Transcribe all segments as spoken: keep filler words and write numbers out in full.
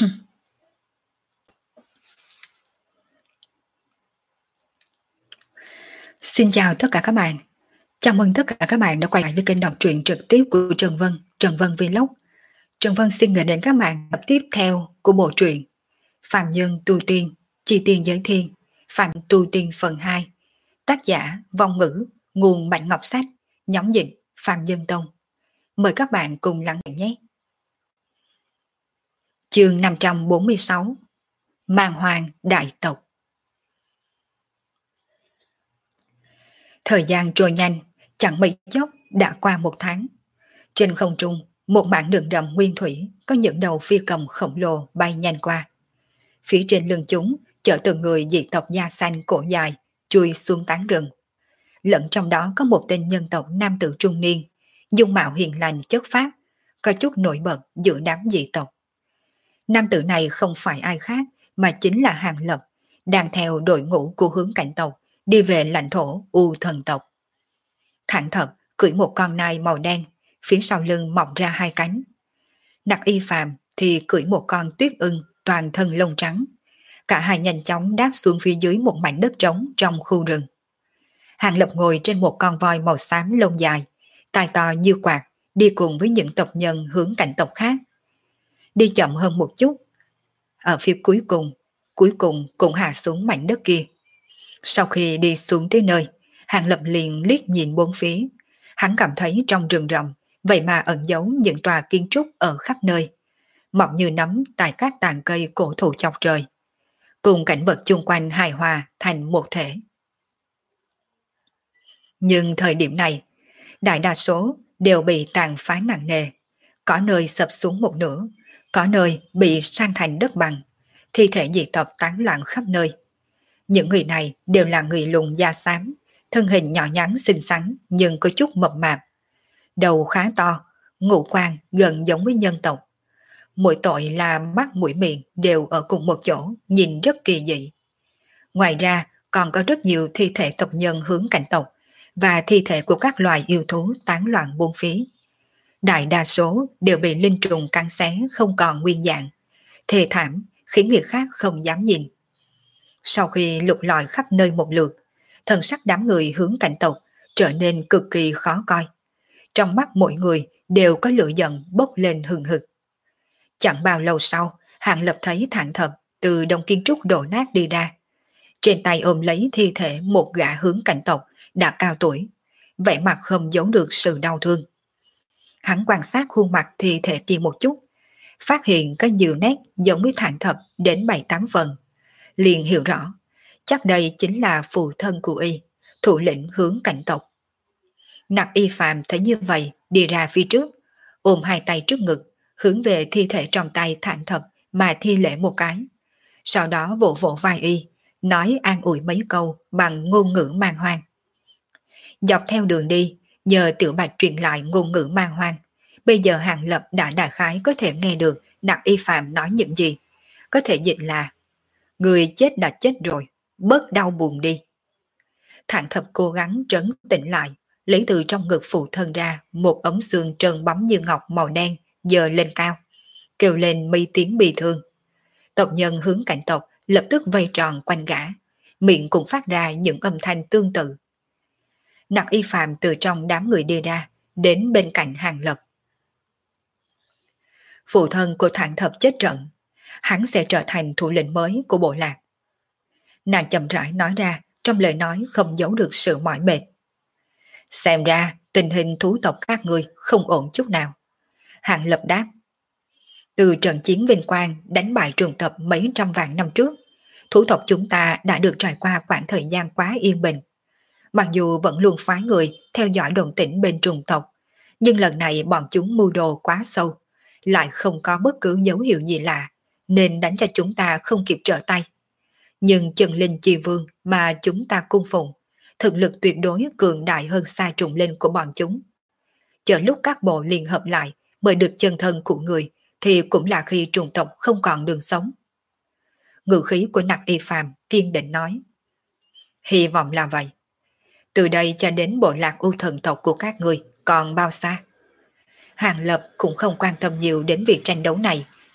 Xin chào tất cả các bạn. Chào mừng tất cả các bạn đã quay lại với kênh đọc truyện trực tiếp của Trần Vân, Trần Vân Vlog. Trần Vân xin gửi đến các bạn tập tiếp theo của bộ truyện Phạm Nhân Tu Tiên, Chi Tiên Giới Thiên, Phạm Tu Tiên phần hai. Tác giả Vong Ngữ, nguồn Bạch Ngọc Sách, nhóm dịch Phạm Nhân Tông. Mời các bạn cùng lắng nghe nhé. Chương năm trăm bốn mươi sáu. Mang Hoàng Đại Tộc. Thời gian trôi nhanh, chẳng mấy chốc đã qua một tháng. Trên không trung, một mảng đường rậm nguyên thủy có những đầu phi cầm khổng lồ bay nhanh qua. Phía trên lưng chúng chở từng người dị tộc da xanh cổ dài chui xuống tán rừng. Lẫn trong đó có một tên nhân tộc nam tử trung niên, dung mạo hiền lành chất phác, có chút nổi bật giữa đám dị tộc. Nam tử này không phải ai khác mà chính là Hàng Lập, đang theo đội ngũ của Hướng Cảnh tộc đi về lãnh thổ U Thần tộc. Thẳng Thập cưỡi một con nai màu đen, phía sau lưng mọc ra hai cánh. Nặc Y Phàm thì cưỡi một con tuyết ưng toàn thân lông trắng. Cả hai nhanh chóng đáp xuống phía dưới một mảnh đất trống trong khu rừng. Hàng Lập ngồi trên một con voi màu xám lông dài, tai to như quạt, đi cùng với những tộc nhân Hướng Cảnh tộc khác. Đi chậm hơn một chút, ở phía cuối cùng, cuối cùng cũng hạ xuống mảnh đất kia. Sau khi đi xuống tới nơi, Hàng Lập liền liếc nhìn bốn phía. Hắn cảm thấy trong rừng rậm vậy mà ẩn giấu những tòa kiến trúc ở khắp nơi, mọc như nấm tại các tàn cây cổ thụ chọc trời, cùng cảnh vật chung quanh hài hòa thành một thể. Nhưng thời điểm này, đại đa số đều bị tàn phá nặng nề, có nơi sập xuống một nửa, có nơi bị san thành đất bằng, thi thể dị tộc tán loạn khắp nơi. Những người này đều là người lùn da xám, thân hình nhỏ nhắn xinh xắn nhưng có chút mập mạp. Đầu khá to, ngũ quan gần giống với nhân tộc. Mỗi tội là mắt mũi miệng đều ở cùng một chỗ, nhìn rất kỳ dị. Ngoài ra còn có rất nhiều thi thể tộc nhân Hướng Cảnh tộc và thi thể của các loài yêu thú tán loạn bốn phía. Đại đa số đều bị linh trùng cắn xé không còn nguyên dạng, thê thảm khiến người khác không dám nhìn. Sau khi lục lọi khắp nơi một lượt, thần sắc đám người Hướng Cảnh tộc trở nên cực kỳ khó coi. Trong mắt mỗi người đều có lửa giận bốc lên hừng hực. Chẳng bao lâu sau, Hàng Lập thấy Thản Thập từ đông kiến trúc đổ nát đi ra. Trên tay ôm lấy thi thể một gã Hướng Cảnh tộc đã cao tuổi, vẻ mặt không giấu được sự đau thương. Hắn quan sát khuôn mặt thi thể kia một chút, phát hiện có nhiều nét giống với Thản Thập đến bảy tám phần. Liền hiểu rõ, chắc đây chính là phụ thân của y, thủ lĩnh Hướng Cảnh tộc. Nặc Y Phàm thấy như vậy, đi ra phía trước, ôm hai tay trước ngực, hướng về thi thể trong tay Thản Thập mà thi lễ một cái. Sau đó vỗ vỗ vai y, nói an ủi mấy câu bằng ngôn ngữ man hoang. Dọc theo đường đi, nhờ Tiểu Bạch truyền lại ngôn ngữ man hoang, bây giờ Hàng Lập đã đại khái có thể nghe được Nặc Y Phàm nói những gì. Có thể dịch là: người chết đã chết rồi, bớt đau buồn đi. Thản Thập cố gắng trấn tĩnh lại, lấy từ trong ngực phụ thân ra một ống xương trơn bóng như ngọc màu đen giơ lên cao, kêu lên mấy tiếng bi thương. Tộc nhân Hướng Cảnh tộc lập tức vây tròn quanh gã, miệng cũng phát ra những âm thanh tương tự. Nặc Y Phàm từ trong đám người đi ra, đến bên cạnh Hàng Lập. Phụ thân của Thản Thập chết trận, hắn sẽ trở thành thủ lĩnh mới của bộ lạc. Nàng chậm rãi nói ra, trong lời nói không giấu được sự mỏi mệt. Xem ra tình hình thú tộc các ngươi không ổn chút nào. Hàng Lập đáp. Từ trận chiến vinh quang đánh bại trường tập mấy trăm vạn năm trước, thú tộc chúng ta đã được trải qua khoảng thời gian quá yên bình. Mặc dù vẫn luôn phái người theo dõi động tĩnh bên trùng tộc, nhưng lần này bọn chúng mưu đồ quá sâu, lại không có bất cứ dấu hiệu gì lạ, nên đánh cho chúng ta không kịp trở tay. Nhưng chân linh chi vương mà chúng ta cung phụng, thực lực tuyệt đối cường đại hơn xa trùng linh của bọn chúng. Chờ lúc các bộ liên hợp lại mới được chân thân của người, thì cũng là khi trùng tộc không còn đường sống. Ngữ khí của Nặc Y Phàm kiên định nói. Hy vọng là vậy. Từ đây cho đến bộ lạc U Thần tộc của các người còn bao xa? Hàng Lập cũng không quan tâm nhiều đến việc tranh đấu này,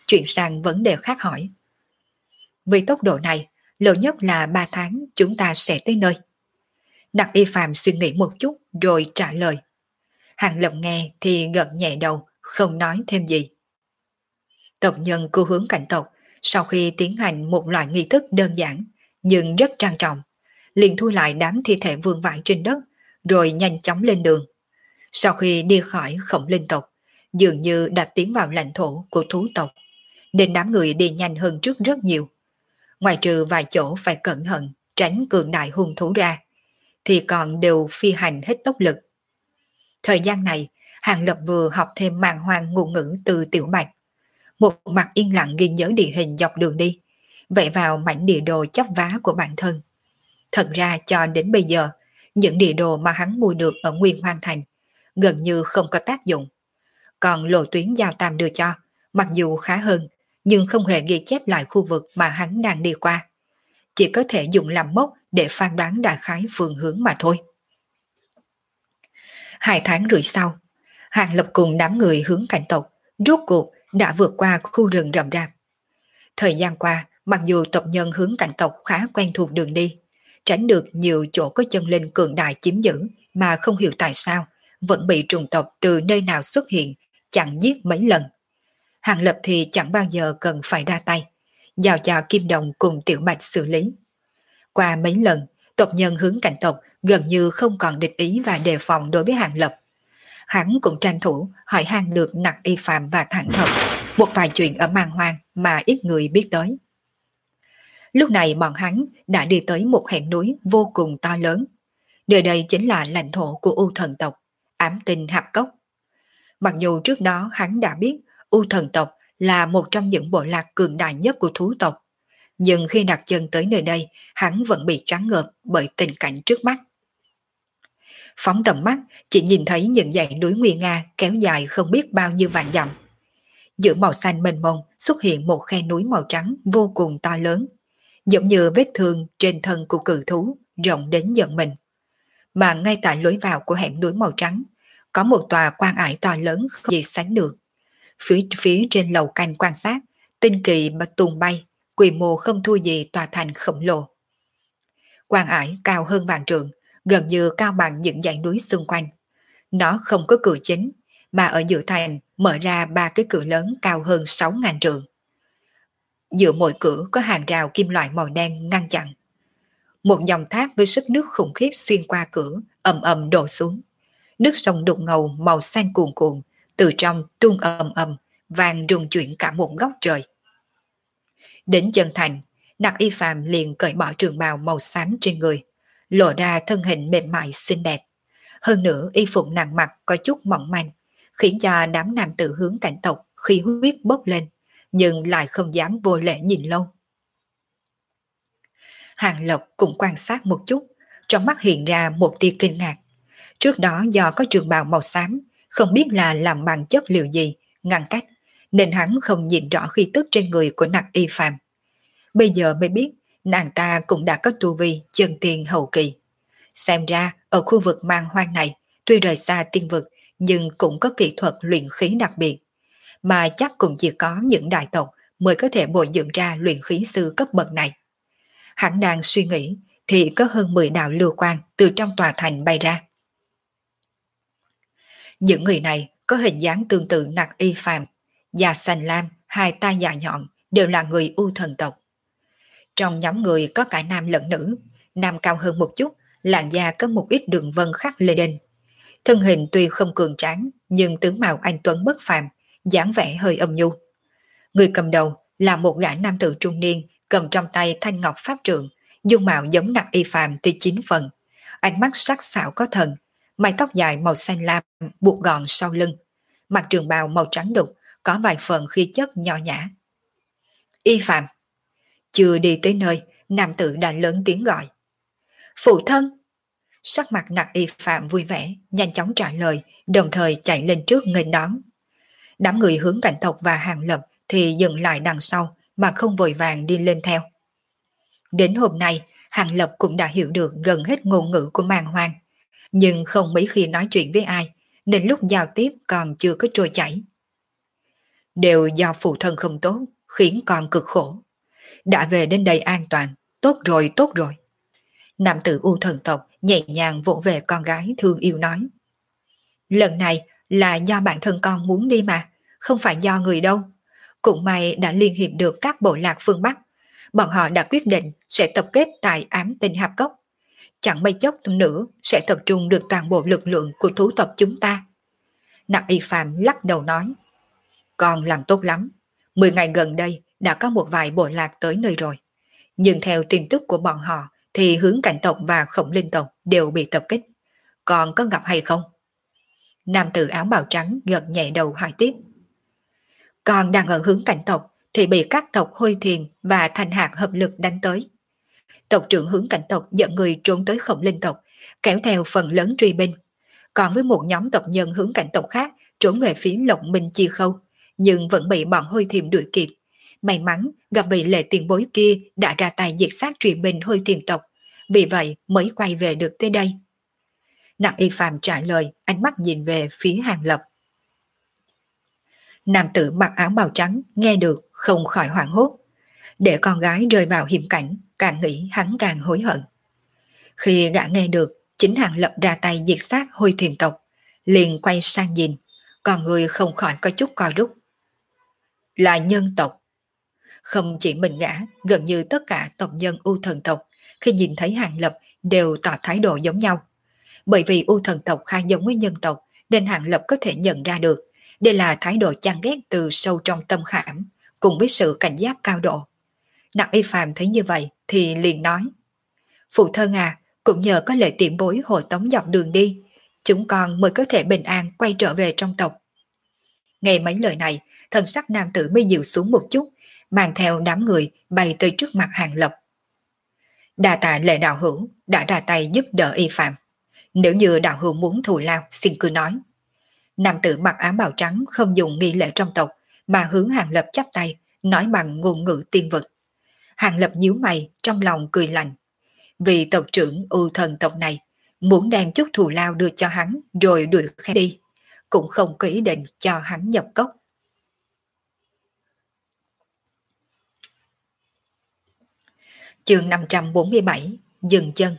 chuyển sang vấn đề khác hỏi. Vì tốc độ này, lâu nhất là ba tháng chúng ta sẽ tới nơi. Đặng Y Phạm suy nghĩ một chút rồi trả lời. Hàng Lập nghe thì gật nhẹ đầu, không nói thêm gì. Tộc nhân cư hướng cảnh tộc sau khi tiến hành một loại nghi thức đơn giản nhưng rất trang trọng, liền thu lại đám thi thể vương vãi trên đất rồi nhanh chóng lên đường. Sau khi đi khỏi Khổng Linh tộc, dường như đã tiến vào lãnh thổ của thú tộc, nên đám người đi nhanh hơn trước rất nhiều. Ngoài trừ vài chỗ phải cẩn thận tránh cường đại hung thú ra, thì còn đều phi hành hết tốc lực. Thời gian này, Hàng Lập vừa học thêm màng hoang ngôn ngữ từ Tiểu Bạch, một mặt yên lặng ghi nhớ địa hình dọc đường đi, vẽ vào mảnh địa đồ chắp vá của bản thân. Thật ra cho đến bây giờ, những địa đồ mà hắn mua được ở Nguyên Hoang Thành gần như không có tác dụng. Còn lộ tuyến Giao Tam đưa cho, mặc dù khá hơn, nhưng không hề ghi chép lại khu vực mà hắn đang đi qua. Chỉ có thể dùng làm mốc để phán đoán đại khái phương hướng mà thôi. Hai tháng rưỡi sau, Hàng Lập cùng đám người hướng cảnh tộc rốt cuộc đã vượt qua khu rừng rậm rạp. Thời gian qua, mặc dù tộc nhân hướng cảnh tộc khá quen thuộc đường đi, tránh được nhiều chỗ có chân linh cường đại chiếm giữ mà không hiểu tại sao vẫn bị trùng tộc từ nơi nào xuất hiện chặn giết mấy lần. Hàng Lập thì chẳng bao giờ cần phải ra tay, giao cho Kim Đồng cùng Tiểu Bạch xử lý. Qua mấy lần, tộc nhân hướng cảnh tộc gần như không còn địch ý và đề phòng đối với Hàng Lập. Hắn cũng tranh thủ hỏi han được Nặc Y Phạm và Thẳng Thập một vài chuyện ở Man Hoang mà ít người biết tới. Lúc này bọn hắn đã đi tới một hẻm núi vô cùng to lớn. Nơi đây chính là lãnh thổ của U Thần tộc, Ám Tinh Hạp Cốc. Mặc dù trước đó hắn đã biết U Thần tộc là một trong những bộ lạc cường đại nhất của thú tộc, nhưng khi đặt chân tới nơi đây, hắn vẫn bị choáng ngợp bởi tình cảnh trước mắt. Phóng tầm mắt, chỉ nhìn thấy những dãy núi nguy nga kéo dài không biết bao nhiêu vạn dặm. Giữa màu xanh mênh mông xuất hiện một khe núi màu trắng vô cùng to lớn, giống như vết thương trên thân của cự thú rộng đến giận mình. Mà ngay tại lối vào của hẻm núi màu trắng, có một tòa quan ải to lớn không gì sánh được. Phía, phía trên lầu canh quan sát, tinh kỳ bạch tung bay, quy mô không thua gì tòa thành khổng lồ. Quan ải cao hơn vạn trượng, gần như cao bằng những dãy núi xung quanh. Nó không có cửa chính, mà ở giữa thành mở ra ba cái cửa lớn cao hơn sáu ngàn trượng. Giữa mỗi cửa có hàng rào kim loại màu đen ngăn chặn. Một dòng thác với sức nước khủng khiếp xuyên qua cửa, ầm ầm đổ xuống. Nước sông đục ngầu màu xanh cuồn cuộn, từ trong tuôn ầm ầm, vàng rung chuyển cả một góc trời. Đến chân thành, Nặc Y Phạm liền cởi bỏ trường bào màu xám trên người, lộ ra thân hình mềm mại xinh đẹp. Hơn nữa y phục nàng mặc có chút mỏng manh, khiến cho đám nam tử hướng cảnh tộc khí huyết bốc lên, nhưng lại không dám vô lễ nhìn lâu. Hàng Lập cũng quan sát một chút, trong mắt hiện ra một tia kinh ngạc. Trước đó do có trường bào màu xám, không biết là làm bằng chất liệu gì, ngăn cách, nên hắn không nhìn rõ khí tức trên người của Nặc Y Phạm. Bây giờ mới biết, nàng ta cũng đã có tu vi chân tiên hậu kỳ. Xem ra, ở khu vực Man Hoang này, tuy rời xa tiên vực, nhưng cũng có kỹ thuật luyện khí đặc biệt. Mà chắc cũng chỉ có những đại tộc mới có thể bồi dưỡng ra luyện khí sư cấp bậc này. Hắn đang suy nghĩ, thì có hơn mười đạo lưu quang từ trong tòa thành bay ra. Những người này có hình dáng tương tự Nặc Y Phạm, da xanh lam, hai tai dài nhọn, đều là người U Thần tộc. Trong nhóm người có cả nam lẫn nữ, nam cao hơn một chút, làn da có một ít đường vân khắc lê đinh. Thân hình tuy không cường tráng, nhưng tướng mạo anh tuấn bất phàm, dáng vẻ hơi âm nhu. Người cầm đầu là một gã nam tử trung niên, cầm trong tay thanh ngọc pháp trượng, dung mạo giống Nặc Y Phạm tới chín phần, ánh mắt sắc sảo có thần, mái tóc dài màu xanh lam buộc gọn sau lưng, mặc trường bào màu trắng đục, có vài phần khí chất nho nhã. Y Phạm. Chưa đi tới nơi, nam tử đã lớn tiếng gọi. Phụ thân! Sắc mặt Nặc Y Phạm vui vẻ, nhanh chóng trả lời, đồng thời chạy lên trước nghênh đón. Đám người hướng cảnh tộc và Hàng Lập thì dừng lại đằng sau mà không vội vàng đi lên theo. Đến hôm nay, Hàng Lập cũng đã hiểu được gần hết ngôn ngữ của Man Hoang, nhưng không mấy khi nói chuyện với ai, nên lúc giao tiếp còn chưa có trôi chảy. đều do phụ thân không tốt, khiến con cực khổ. Đã về đến đây an toàn, tốt rồi, tốt rồi. Nam tử U thần tộc nhẹ nhàng vỗ về con gái thương yêu nói. Lần này là do bản thân con muốn đi mà, không phải do người đâu. Cũng may đã liên hiệp được các bộ lạc phương Bắc. Bọn họ đã quyết định sẽ tập kết tại ám tinh hạp cốc. Chẳng mấy chốc nữa sẽ tập trung được toàn bộ lực lượng của thú tộc chúng ta. Nặc Y Phạm lắc đầu nói. Con làm tốt lắm. Mười ngày gần đây đã có một vài bộ lạc tới nơi rồi. Nhưng theo tin tức của bọn họ thì hướng cảnh tộc và khổng linh tộc đều bị tập kích. Con có gặp hay không? Nam tử áo bào trắng gật nhẹ đầu hỏi tiếp. Con đang ở hướng cảnh tộc thì bị các tộc Hôi Thiềm và Thành Hạc hợp lực đánh tới. Tộc trưởng hướng cảnh tộc dẫn người trốn tới khổng linh tộc, kéo theo phần lớn truy binh. Còn với một nhóm tộc nhân hướng cảnh tộc khác trốn về phía Lộc Minh Chi Khâu, nhưng vẫn bị bọn Hôi Thiềm đuổi kịp. May mắn gặp vị lệ tiền bối kia đã ra tay diệt sát truy binh Hôi Thiềm tộc, vì vậy mới quay về được tới đây. Nặc Y Phạm trả lời, ánh mắt nhìn về phía Hàng Lập. Nam tử mặc áo bào trắng nghe được không khỏi hoảng hốt. Để con gái rơi vào hiểm cảnh, càng nghĩ hắn càng hối hận. Khi gã nghe được chính Hàng Lập ra tay diệt sát Hôi Thiềm tộc, liền quay sang nhìn, còn người không khỏi có chút co rút. Là nhân tộc. Không chỉ mình gã, gần như tất cả tộc nhân U thần tộc khi nhìn thấy Hàng Lập đều tỏ thái độ giống nhau. Bởi vì U thần tộc khá giống với nhân tộc nên Hàng Lập có thể nhận ra được đây là thái độ chán ghét từ sâu trong tâm khảm cùng với sự cảnh giác cao độ. Nặc Y Phạm thấy như vậy thì liền nói. Phụ thân à, cũng nhờ có lệ tiện bối hộ tống dọc đường đi, chúng con mới có thể bình an quay trở về trong tộc. Nghe mấy lời này, thân sắc nam tử mới dịu xuống một chút, mang theo đám người bay tới trước mặt Hàng Lập. Đa tạ lệ đạo hữu đã ra tay giúp đỡ Y Phạm. Nếu như đạo hữu muốn thù lao, xin cứ nói. Nam tử mặc áo bào trắng không dùng nghi lễ trong tộc, mà hướng Hàng Lập chắp tay, nói bằng ngôn ngữ tiên vực. Hàng Lập nhíu mày, trong lòng cười lạnh. Vì tộc trưởng U thần tộc này muốn đem chút thù lao đưa cho hắn rồi đuổi khách đi, cũng không có ý định cho hắn nhập cốc. Chương năm trăm bốn mươi bảy, dừng chân.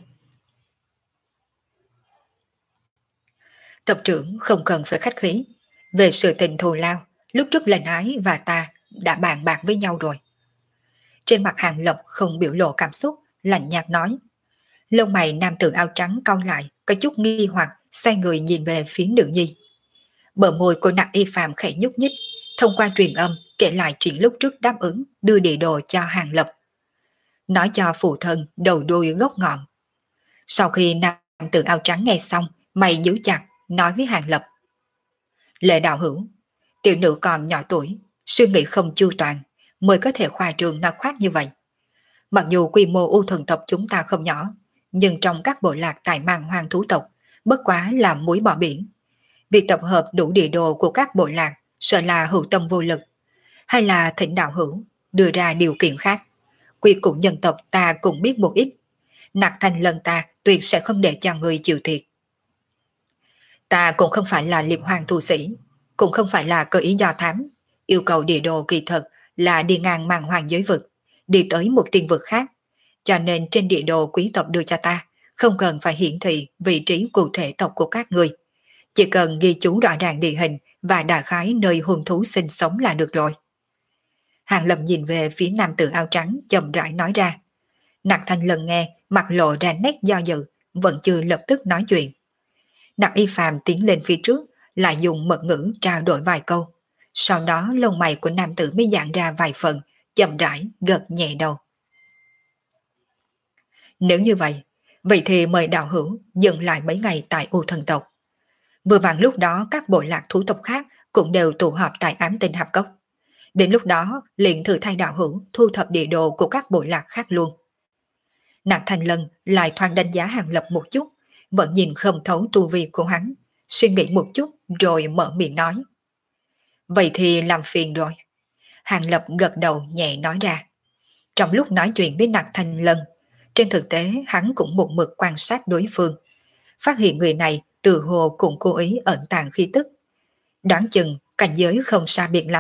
Tộc trưởng không cần phải khách khí. Về sự tình thù lao, lúc trước lệnh ái và ta đã bàn bạc với nhau rồi. Trên mặt Hàng Lập không biểu lộ cảm xúc, lạnh nhạt nói. Lông mày nam tử áo trắng cau lại, có chút nghi hoặc, xoay người nhìn về phía nữ nhi. Bờ môi của Nặc Y Phạm khẽ nhúc nhích, thông qua truyền âm kể lại chuyện lúc trước đáp ứng đưa địa đồ cho Hàng Lập. Nói cho phụ thân đầu đuôi gốc ngọn. Sau khi nam tử áo trắng nghe xong, mày nhíu chặt, nói với Hàng Lập. Lệ đạo hữu, tiểu nữ còn nhỏ tuổi, suy nghĩ không chu toàn, mới có thể khoa trương nói khoác như vậy. Mặc dù quy mô U thần tộc chúng ta không nhỏ, nhưng trong các bộ lạc tại mang hoang thú tộc, bất quá là muối bỏ biển. Việc tập hợp đủ địa đồ của các bộ lạc sợ là hữu tâm vô lực, hay là thỉnh đạo hữu đưa ra điều kiện khác. Quy củ nhân tộc ta cũng biết một ít, Nặc Thành lần ta tuyệt sẽ không để cho người chịu thiệt. Ta cũng không phải là liệp hoàng tu sĩ, cũng không phải là cơ ý do thám. Yêu cầu địa đồ kỳ thực là đi ngang màn hoàng giới vực, đi tới một tiên vực khác. Cho nên trên địa đồ quý tộc đưa cho ta, không cần phải hiển thị vị trí cụ thể tộc của các người. Chỉ cần ghi chú rõ ràng địa hình và đại khái nơi hung thú sinh sống là được rồi. Hàng Lập nhìn về phía nam tử áo trắng chậm rãi nói ra. Nặc Thanh lần nghe, mặt lộ ra nét do dự, vẫn chưa lập tức nói chuyện. Nặc Y Phạm tiến lên phía trước, lại dùng mật ngữ trao đổi vài câu. Sau đó lông mày của nam tử mới giãn ra vài phần, chậm rãi gật nhẹ đầu. Nếu như vậy, vậy thì mời đạo hữu dừng lại mấy ngày tại U thần tộc. Vừa vặn lúc đó các bộ lạc thú tộc khác cũng đều tụ họp tại ám tinh hạp cốc. Đến lúc đó liền thử thay đạo hữu thu thập địa đồ của các bộ lạc khác luôn. Nặc Thành Lân lại thoáng đánh giá Hàng Lập một chút, vẫn nhìn không thấu tu vi của hắn, suy nghĩ một chút rồi mở miệng nói. Vậy thì làm phiền rồi. Hàng Lập gật đầu nhẹ nói ra. Trong lúc nói chuyện với Nặc Thành Lân, trên thực tế hắn cũng một mực quan sát đối phương, phát hiện người này từ hồ cũng cố ý ẩn tàng khí tức. Đoán chừng cảnh giới không xa biệt lắm,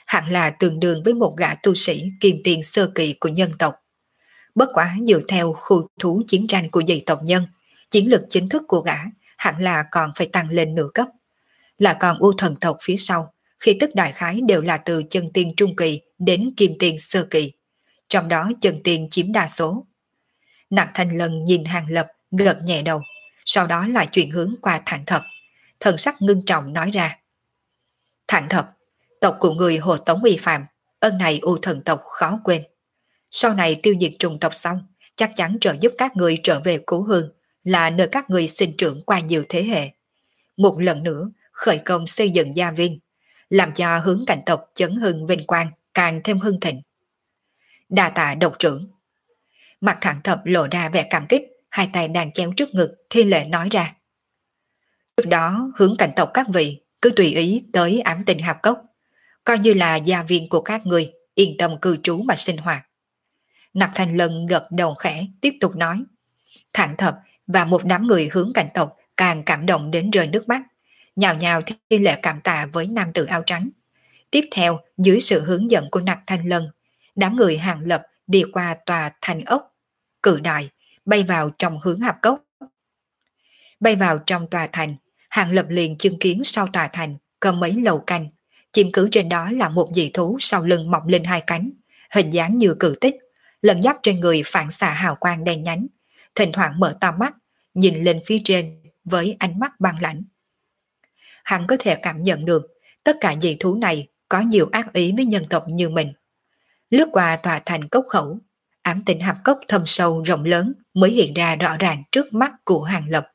hẳn là tương đương với một gã tu sĩ kim tiền sơ kỳ của nhân tộc. Bất quá dựa theo khu thú chiến tranh của dị tộc nhân, chiến lược chính thức của gã hẳn là còn phải tăng lên nửa cấp. Là còn u thần tộc phía sau, khi tức đại khái đều là từ chân tiên trung kỳ đến kim tiên sơ kỳ, trong đó chân tiên chiếm đa số. Nặc Thanh Lân nhìn Hàng Lập gật nhẹ đầu, sau đó lại chuyển hướng qua Thản Thập, thần sắc ngưng trọng nói ra. Thản Thập, tộc của người Hồ Tống uy phạm, ân này u thần tộc khó quên. Sau này tiêu diệt trùng tộc xong, chắc chắn trợ giúp các người trở về cố hương, là nơi các người sinh trưởng qua nhiều thế hệ. Một lần nữa, khởi công xây dựng gia viên, làm cho hướng cảnh tộc chấn hưng vinh quang càng thêm hưng thịnh. Đa tạ độc trưởng. Mặt Thản Thập lộ ra vẻ cảm kích, hai tay đang chéo trước ngực, thi lễ nói ra. Trước đó hướng cảnh tộc các vị cứ tùy ý tới ám tinh hạp cốc, coi như là gia viên của các người, yên tâm cư trú mà sinh hoạt. Nặc Thanh Lân gật đầu khẽ, tiếp tục nói. Thản Thập và một đám người hướng cảnh tộc càng cảm động đến rơi nước mắt, nhào nhào thi lễ cảm tạ với nam tử áo trắng. Tiếp theo, dưới sự hướng dẫn của Nặc Thanh Lân, đám người Hàng Lập đi qua tòa thành ốc cự đại, bay vào trong hướng hạp cốc. Bay vào trong tòa thành, Hàng Lập liền chứng kiến sau tòa thành có mấy lầu canh, chiếm cứ trên đó là một dị thú sau lưng mọc lên hai cánh, hình dáng như cự tích, lân giáp trên người phản xạ hào quang đen nhánh, thỉnh thoảng mở to mắt, nhìn lên phía trên với ánh mắt băng lãnh. Hắn có thể cảm nhận được tất cả dị thú này có nhiều ác ý với nhân tộc như mình. Lướt qua tòa thành cốc khẩu, ám tinh hạp cốc thâm sâu rộng lớn mới hiện ra rõ ràng trước mắt của Hàng Lập.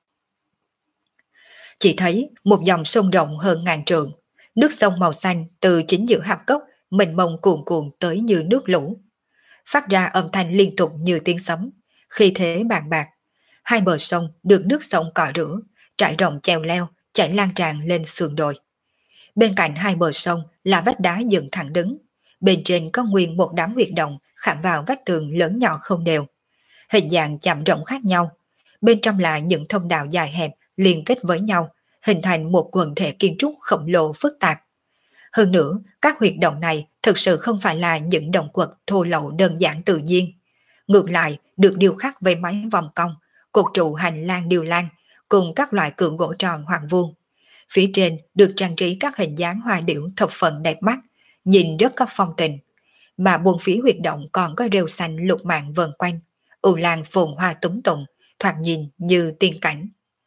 Chỉ thấy một dòng sông rộng hơn ngàn trượng, nước sông màu xanh từ chính giữa hạp cốc mênh mông cuồn cuộn tới như nước lũ, phát ra âm thanh liên tục như tiếng sấm, khi thế bàn bạc. Hai bờ sông được nước sông cọ rửa, trải rộng chèo leo, chảy lan tràn lên sườn đồi. Bên cạnh hai bờ sông là vách đá dựng thẳng đứng, bên trên có nguyên một đám huyệt động khảm vào vách tường lớn nhỏ không đều, hình dạng chạm rộng khác nhau. Bên trong là những thông đạo dài hẹp liên kết với nhau, hình thành một quần thể kiến trúc khổng lồ phức tạp. Hơn nữa, các huyệt động này thực sự không phải là những động quật thô lậu đơn giản tự nhiên. Ngược lại, được điêu khắc với mấy vòng cong, cột trụ hành lang điêu lan, cùng các loại cự gỗ tròn hoàng vuông. Phía trên được trang trí các hình dáng hoa điểu thập phần đẹp mắt, nhìn rất có phong tình. Mà buồn phía huyệt động còn có rêu xanh lục mạng vần quanh, ù lan phồn hoa túng tụng, thoạt nhìn như tiên cảnh.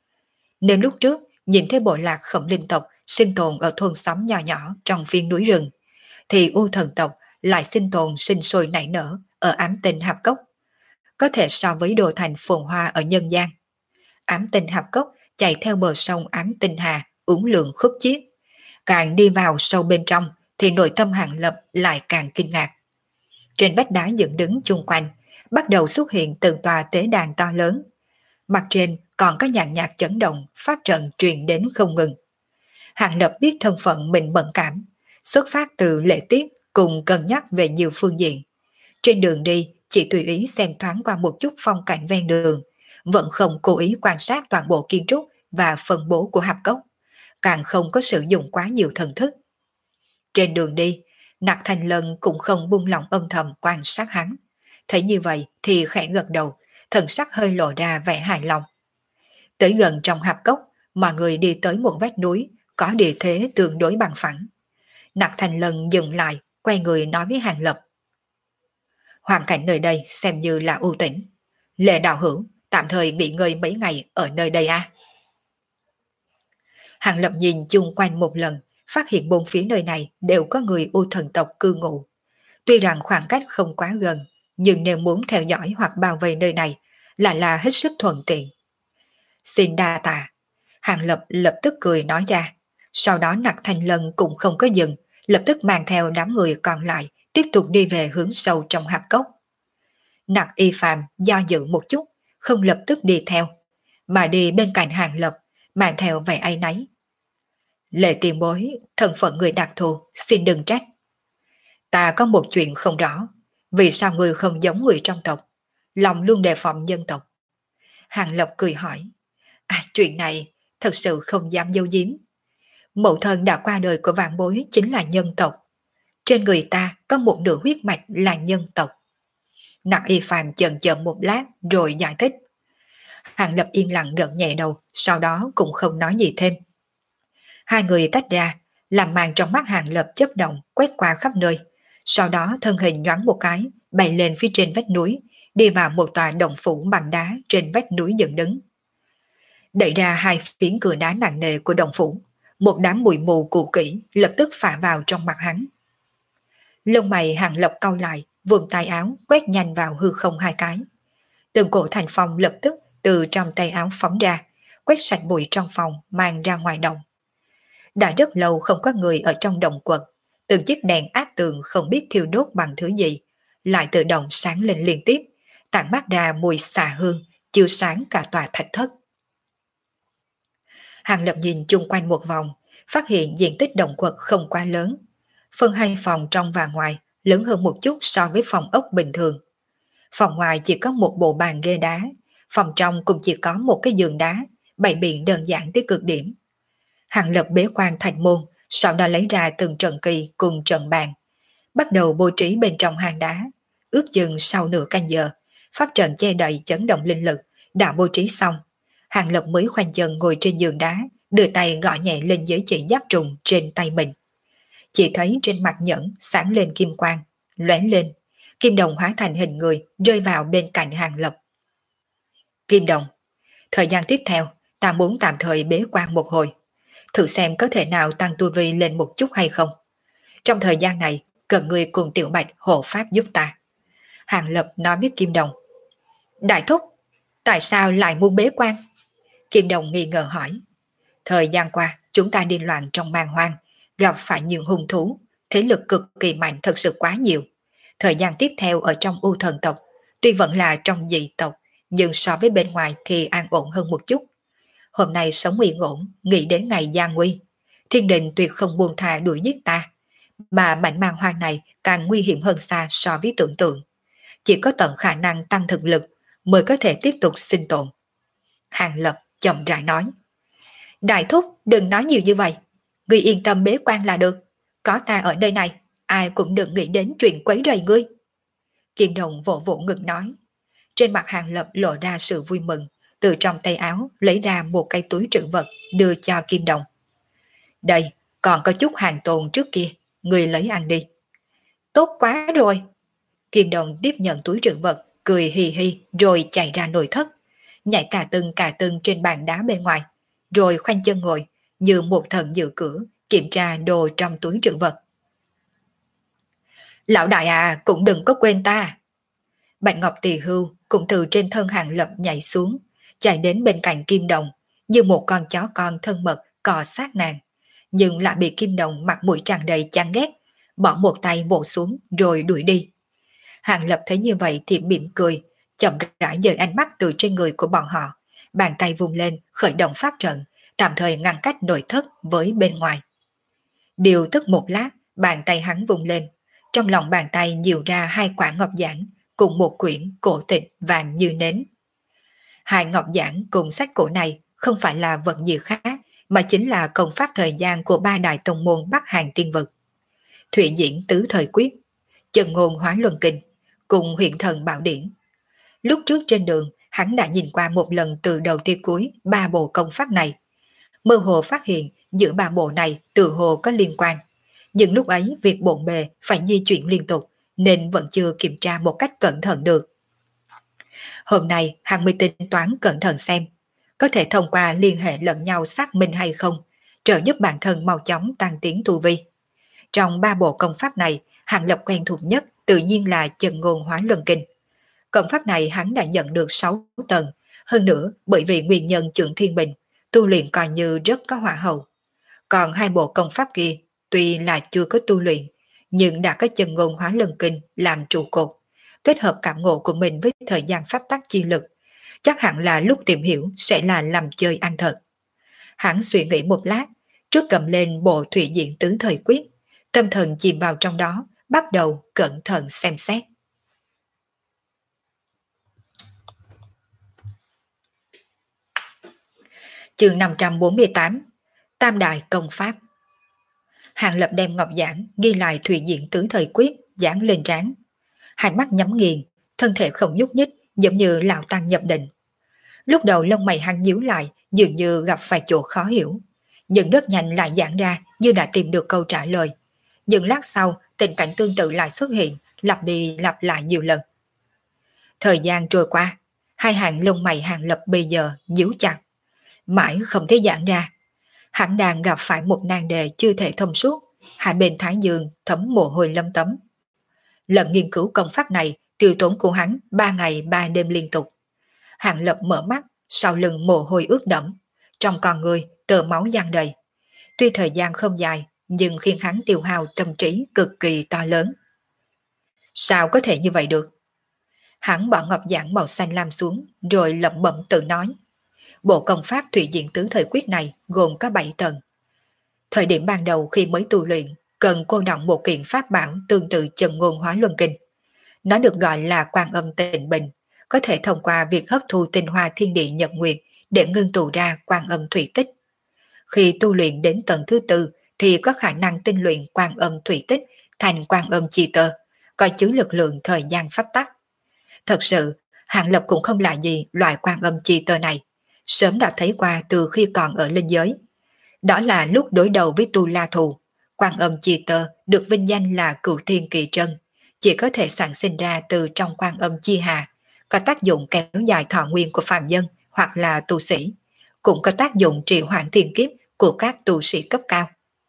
Nên lúc trước, nhìn thấy bộ lạc khổng linh tộc sinh tồn ở thôn xóm nhỏ nhỏ trong phiên núi rừng, thì u thần tộc lại sinh tồn sinh sôi nảy nở ở ám tinh hạp cốc, có thể so với đồ thành phồn hoa ở nhân gian. Ám tinh hạp cốc chạy theo bờ sông ám tinh hà, uốn lượn khúc chiết. Càng đi vào sâu bên trong thì nội tâm Hàng Lập lại càng kinh ngạc. Trên vách đá dựng đứng chung quanh bắt đầu xuất hiện từng tòa tế đàn to lớn, mặt trên còn có nhàn nhạt chấn động pháp trận truyền đến không ngừng. Hàng Lập biết thân phận mình bận cảm, xuất phát từ lễ tiết cùng cân nhắc về nhiều phương diện. Trên đường đi chỉ tùy ý xem thoáng qua một chút phong cảnh ven đường, vẫn không cố ý quan sát toàn bộ kiến trúc và phân bố của hạp cốc, càng không có sử dụng quá nhiều thần thức. Trên đường đi, Nặc Thanh Lân cũng không buông lỏng âm thầm quan sát hắn. Thấy như vậy thì khẽ gật đầu, thần sắc hơi lộ ra vẻ hài lòng. Tới gần trong hạp cốc, mọi người đi tới một vách núi có địa thế tương đối bằng phẳng. Nặc Thanh Lân dừng lại, quay người nói với Hàng Lập. Hoàn cảnh nơi đây xem như là ưu tĩnh. Lệ đạo hữu, tạm thời nghỉ ngơi mấy ngày ở nơi đây à? Hàng Lập nhìn chung quanh một lần, phát hiện bốn phía nơi này đều có người u thần tộc cư ngụ. Tuy rằng khoảng cách không quá gần, nhưng nếu muốn theo dõi hoặc bao vây nơi này là là hết sức thuận tiện. Xin đa tạ. Hàng Lập lập tức cười nói ra. Sau đó Nặc Thanh Lân cũng không có dừng, lập tức mang theo đám người còn lại tiếp tục đi về hướng sâu trong hạp cốc. Nặc Y Phạm do dự một chút, không lập tức đi theo, mà đi bên cạnh Hàng Lập, mang theo vẻ áy náy. Lệ tiền bối, thân phận người đặc thù, xin đừng trách. Ta có một chuyện không rõ, vì sao người không giống người trong tộc, lòng luôn đề phòng nhân tộc. Hàng Lập cười hỏi. À, chuyện này thật sự không dám giấu giếm. Mẫu thân đã qua đời của vạn bối chính là nhân tộc. trên người ta có một nửa huyết mạch là nhân tộc. Nặc Y Phàm chần chờ một lát rồi giải thích. Hàng Lập yên lặng gật nhẹ đầu, sau đó cũng không nói gì thêm. Hai người tách ra, làm màn trong mắt Hàng Lập chớp động quét qua khắp nơi, sau đó thân hình nhoáng một cái, bay lên phía trên vách núi, đi vào một tòa động phủ bằng đá trên vách núi dựng đứng. Đẩy ra hai phiến cửa đá nặng nề của động phủ, một đám bụi mù cũ kỹ lập tức phả vào trong mặt hắn. Lông mày Hàng Lập cau lại, vươn tay áo quét nhanh vào hư không hai cái. Từng cổ thành phong lập tức từ trong tay áo phóng ra, quét sạch bụi trong phòng mang ra ngoài động. Đã rất lâu không có người ở trong động quật, từng chiếc đèn áp tường không biết thiêu đốt bằng thứ gì, lại tự động sáng lên liên tiếp, tản mát ra mùi xà hương, chiếu sáng cả tòa thạch thất. Hàng Lập nhìn chung quanh một vòng, phát hiện diện tích động quật không quá lớn. Phân hai phòng trong và ngoài lớn hơn một chút so với phòng ốc bình thường. Phòng ngoài chỉ có một bộ bàn ghê đá, phòng trong cũng chỉ có một cái giường đá, bày biện đơn giản tới cực điểm. Hàng Lập bế quan thành môn, sau đó lấy ra từng trận kỳ cùng trận bàn, bắt đầu bố trí bên trong hang đá. Ước chừng sau nửa canh giờ, pháp trận che đậy chấn động linh lực đã bố trí xong. Hàng Lập mới khoanh chân ngồi trên giường đá, đưa tay gõ nhẹ lên giới chỉ giáp trùng trên tay mình. Chỉ thấy trên mặt nhẫn sáng lên kim quang, lóe lên, kim đồng hóa thành hình người rơi vào bên cạnh Hàng Lập. Kim đồng, thời gian tiếp theo ta muốn tạm thời bế quan một hồi, thử xem có thể nào tăng tu vi lên một chút hay không. Trong thời gian này cần người cùng Tiểu Bạch hộ pháp giúp ta. Hàng Lập nói với Kim Đồng. Đại thúc, tại sao lại muốn bế quan? Kim Đồng nghi ngờ hỏi. Thời gian qua chúng ta đi loạn trong man hoang, gặp phải nhiều hung thú, thế lực cực kỳ mạnh, thật sự quá nhiều. Thời gian tiếp theo ở trong U Thần tộc, tuy vẫn là trong dị tộc, nhưng so với bên ngoài thì an ổn hơn một chút. Hôm nay sống yên ổn, nghĩ đến ngày gian nguy, thiên đình tuyệt không buông tha đuổi giết ta, mà mảnh man hoang này càng nguy hiểm hơn xa so với tưởng tượng. Chỉ có tận khả năng tăng thực lực mới có thể tiếp tục sinh tồn. Hàng Lập chậm rãi nói. Đại thúc, đừng nói nhiều như vậy, ngươi yên tâm bế quan là được, có ta ở nơi này, ai cũng đừng nghĩ đến chuyện quấy rầy ngươi. Kim Đồng vỗ vỗ ngực nói. Trên mặt Hàng Lập lộ ra sự vui mừng, từ trong tay áo lấy ra một cái túi trữ vật đưa cho Kim Đồng. Đây, còn có chút hàng tồn trước kia, ngươi lấy ăn đi. Tốt quá rồi. Kim Đồng tiếp nhận túi trữ vật, cười hì hì rồi chạy ra nội thất, nhảy cả từng cả từng trên bàn đá bên ngoài, rồi khoanh chân ngồi như một thần giữ cửa kiểm tra đồ trong túi trữ vật. Lão đại à, cũng đừng có quên ta. Bạch Ngọc Tỳ Hưu cũng từ trên thân Hàng Lập nhảy xuống, chạy đến bên cạnh Kim Đồng, như một con chó con thân mật cọ sát nàng, nhưng lại bị Kim Đồng mặt mũi tràn đầy chán ghét, bỏ một tay vỗ xuống rồi đuổi đi. Hàng Lập thấy như vậy thì mỉm cười, chậm rãi dời ánh mắt từ trên người của bọn họ, bàn tay vung lên khởi động pháp trận, tạm thời ngăn cách nội thất với bên ngoài. Điều tức một lát, bàn tay hắn vung lên, trong lòng bàn tay nhiều ra hai quả ngọc giản cùng một quyển cổ tịch vàng như nến. Hai ngọc giản cùng sách cổ này không phải là vật gì khác, mà chính là công pháp thời gian của ba đại tông môn Bắc Hàn Tiên Vực: Thụy Diễn Tứ Thời Quyết, Chân Ngôn Hóa Luân Kinh cùng Huyện Thần Bảo Điển. Lúc trước trên đường hắn đã nhìn qua một lần từ đầu tới cuối ba bộ công pháp này, mơ hồ phát hiện giữa ba bộ này tự hồ có liên quan, nhưng lúc ấy việc bộn bề phải di chuyển liên tục nên vẫn chưa kiểm tra một cách cẩn thận được. Hôm nay hắn mới tính toán cẩn thận xem có thể thông qua liên hệ lẫn nhau xác minh hay không, trợ giúp bản thân mau chóng tăng tiến tu vi. Trong ba bộ công pháp này, Hàng Lập quen thuộc nhất tự nhiên là Chân Ngôn Hóa Luân Kinh. Công pháp này hắn đã nhận được sáu tầng, hơn nữa bởi vì nguyên nhân Trượng Thiên Bình, tu luyện coi như rất có hỏa hậu. Còn hai bộ công pháp kia tuy là chưa có tu luyện, nhưng đã có Chân Ngôn Hóa Luân Kinh làm trụ cột, kết hợp cảm ngộ của mình với thời gian pháp tắc chi lực, chắc hẳn là lúc tìm hiểu sẽ là làm chơi ăn thật. Hắn suy nghĩ một lát, trước cầm lên bộ Thụy Diễn Tứ Thời Quyết, tâm thần chìm vào trong đó, bắt đầu cẩn thận xem xét. Chương năm trăm bốn mươi tám, Tam Đại Công Pháp. Hàng Lập đem ngọc giản ghi lại thủy diện tứ thời quyết dán lên trán. Hai mắt nhắm nghiền, thân thể không nhúc nhích, giống như lão tăng nhập định. Lúc đầu lông mày hắn nhíu lại, dường như gặp phải chỗ khó hiểu. Nhưng rất nhanh lại giãn ra như đã tìm được câu trả lời. Nhưng lát sau, tình cảnh tương tự lại xuất hiện, lặp đi lặp lại nhiều lần. Thời gian trôi qua, hai hàng lông mày Hàng Lập bây giờ nhíu chặt. Mãi không thấy giãn ra. Hắn đang gặp phải một nan đề chưa thể thông suốt, hai bên thái dương thấm mồ hôi lâm tấm. Lần nghiên cứu công pháp này tiêu tốn của hắn ba ngày ba đêm liên tục. Hàng Lập mở mắt, sau lưng mồ hôi ướt đẫm, trong con người tơ máu giăng đầy. Tuy thời gian không dài, nhưng khiến hắn tiêu hao tâm trí cực kỳ to lớn. Sao có thể như vậy được? Hắn bỏ ngọc giản màu xanh lam xuống, rồi lẩm bẩm tự nói. Bộ công pháp thủy diện tứ thời quyết này gồm có bảy tầng. Thời điểm ban đầu khi mới tu luyện, cần cô đọng một kiện pháp bảo tương tự Chân Ngôn Hóa Luân Kinh. Nó được gọi là Quan Âm Tịnh Bình, có thể thông qua việc hấp thu tinh hoa thiên địa nhật nguyệt để ngưng tụ ra Quan Âm thủy tích. Khi tu luyện đến tầng thứ tư thì có khả năng tinh luyện Quan Âm thủy tích thành Quan Âm chi tơ, có chứa lực lượng thời gian pháp tắc. Thật sự, Hàng Lập cũng không lạ gì loại Quan Âm chi tơ này, sớm đã thấy qua từ khi còn ở linh giới. Đó là lúc đối đầu với Tu La Thù, Quan Âm chi tơ được vinh danh là Cửu Thiên Kỳ Trân, chỉ có thể sản sinh ra từ trong Quan Âm chi hà, có tác dụng kéo dài thọ nguyên của phàm nhân hoặc là tu sĩ, cũng có tác dụng trì hoãn thiên kiếp của các tu sĩ cấp cao.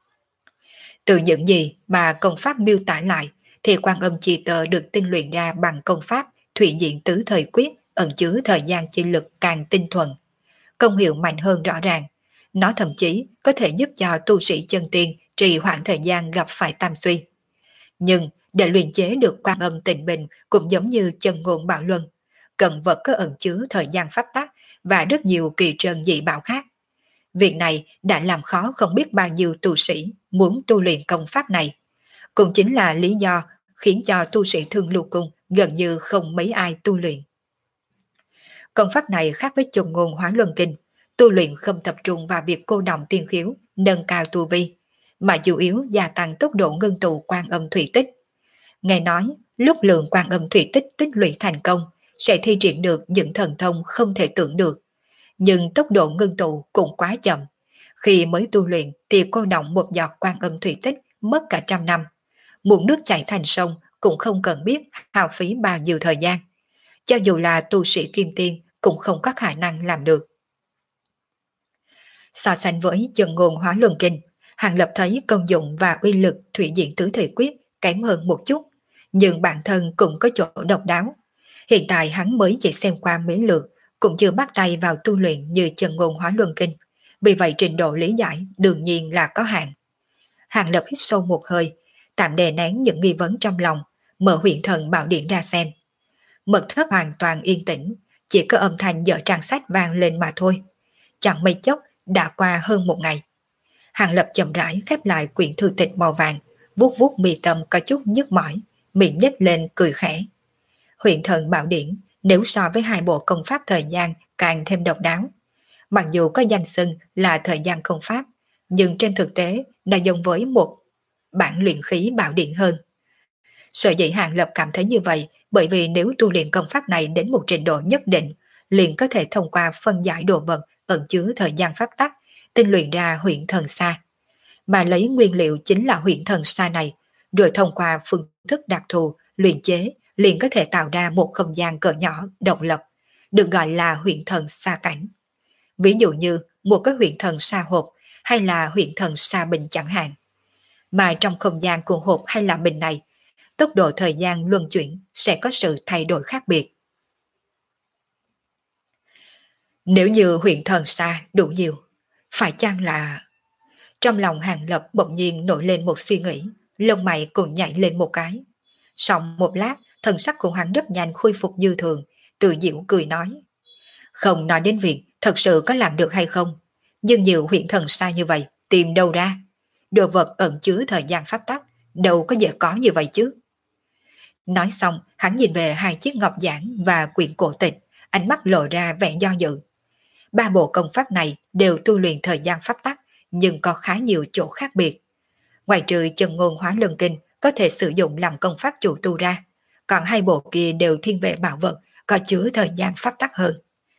Từ những gì mà công pháp miêu tả lại thì Quan Âm chi tơ được tinh luyện ra bằng công pháp thủy diện tứ thời quyết ẩn chứa thời gian chi lực càng tinh thuần. Công hiệu mạnh hơn rõ ràng, nó thậm chí có thể giúp cho tu sĩ chân tiên trì hoãn thời gian gặp phải tam suy. Nhưng để luyện chế được Quan Âm Tịnh Bình cũng giống như Chân Ngôn Bảo Luân, cần vật có ẩn chứa thời gian pháp tắc và rất nhiều kỳ trân dị bảo khác. Việc này đã làm khó không biết bao nhiêu tu sĩ muốn tu luyện công pháp này, cũng chính là lý do khiến cho tu sĩ Thương Lưu Cung gần như không mấy ai tu luyện. Công pháp này khác với Chân Ngôn Hóa Luân Kinh, tu luyện không tập trung vào việc cô đọng tiên khiếu, nâng cao tu vi, mà chủ yếu gia tăng tốc độ ngưng tụ Quan Âm thủy tích. Nghe nói, lúc lượng Quan Âm thủy tích tích lũy thành công, sẽ thi triển được những thần thông không thể tưởng được. Nhưng tốc độ ngưng tụ cũng quá chậm. Khi mới tu luyện thì cô đọng một giọt Quan Âm thủy tích mất cả trăm năm. Muốn nước chảy thành sông cũng không cần biết hao phí bao nhiêu thời gian. Cho dù là tu sĩ kim tiên cũng không có khả năng làm được. So sánh với Chân Ngôn Hóa Luân Kinh, Hàng Lập thấy công dụng và uy lực thủy diện tứ thời quyết kém hơn một chút, nhưng bản thân cũng có chỗ độc đáo. Hiện tại hắn mới chỉ xem qua mấy lượt, cũng chưa bắt tay vào tu luyện như Chân Ngôn Hóa Luân Kinh, vì vậy trình độ lý giải đương nhiên là có hạn. Hàng Lập hít sâu một hơi, tạm đè nén những nghi vấn trong lòng, mở Huyền Thần Bảo Điện ra xem. Mật thất hoàn toàn yên tĩnh, chỉ có âm thanh dở trang sách vang lên mà thôi. Chẳng mấy chốc đã qua hơn một ngày. Hàng Lập chậm rãi khép lại quyển thư tịch màu vàng, vuốt vuốt mi tâm có chút nhức mỏi, miệng nhếch lên cười khẽ. Huyền Thần Bảo Điển nếu so với hai bộ công pháp thời gian càng thêm độc đáo. Mặc dù có danh xưng là thời gian công pháp, nhưng trên thực tế đã giống với một bản luyện khí bảo điện hơn. Sở dĩ Hàng Lập cảm thấy như vậy bởi vì nếu tu luyện công pháp này đến một trình độ nhất định, liền có thể thông qua phân giải đồ vật ẩn chứa thời gian pháp tắc, tinh luyện ra Huyền Thần Sa. Mà lấy nguyên liệu chính là Huyền Thần Sa này, rồi thông qua phương thức đặc thù luyện chế, liền có thể tạo ra một không gian cỡ nhỏ độc lập, được gọi là Huyền Thần Sa Cảnh. Ví dụ như một cái Huyền Thần Sa hộp hay là Huyền Thần Sa bình chẳng hạn. Mà trong không gian của hộp hay là bình này, tốc độ thời gian luân chuyển sẽ có sự thay đổi khác biệt. Nếu như Huyền Thần Sa đủ nhiều, phải chăng là... Trong lòng Hàng Lập bỗng nhiên nổi lên một suy nghĩ, lông mày cùng nhảy lên một cái. Sau một lát, thần sắc của hắn rất nhanh khôi phục như thường, tự giễu cười nói. Không nói đến việc thật sự có làm được hay không, nhưng nhiều Huyền Thần Sa như vậy, tìm đâu ra. Đồ vật ẩn chứa thời gian pháp tắc, đâu có dễ có như vậy chứ. Nói xong, hắn nhìn về hai chiếc ngọc giản và quyển cổ tịch, ánh mắt lộ ra vẻ do dự. Ba bộ công pháp này đều tu luyện thời gian pháp tắc, nhưng có khá nhiều chỗ khác biệt. Ngoài trừ chân ngôn hóa lân kinh có thể sử dụng làm công pháp chủ tu ra, còn hai bộ kia đều thiên về bảo vật, có chứa thời gian pháp tắc hơn.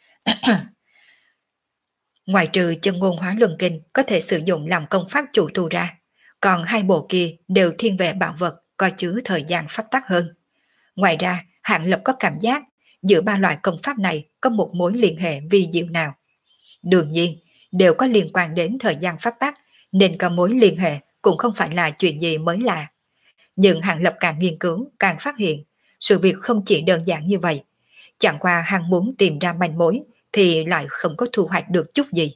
Ngoài trừ chân ngôn hóa luân kinh có thể sử dụng làm công pháp chủ tu ra, còn hai bộ kia đều thiên về bảo vật, có chứa thời gian pháp tắc hơn. Ngoài ra, Hạng Lập có cảm giác giữa ba loại công pháp này có một mối liên hệ vi diệu nào. Đương nhiên, đều có liên quan đến thời gian pháp tắc, nên có mối liên hệ cũng không phải là chuyện gì mới lạ. Nhưng Hạng Lập càng nghiên cứu, càng phát hiện, sự việc không chỉ đơn giản như vậy. Chẳng qua hắn muốn tìm ra manh mối, thì lại không có thu hoạch được chút gì.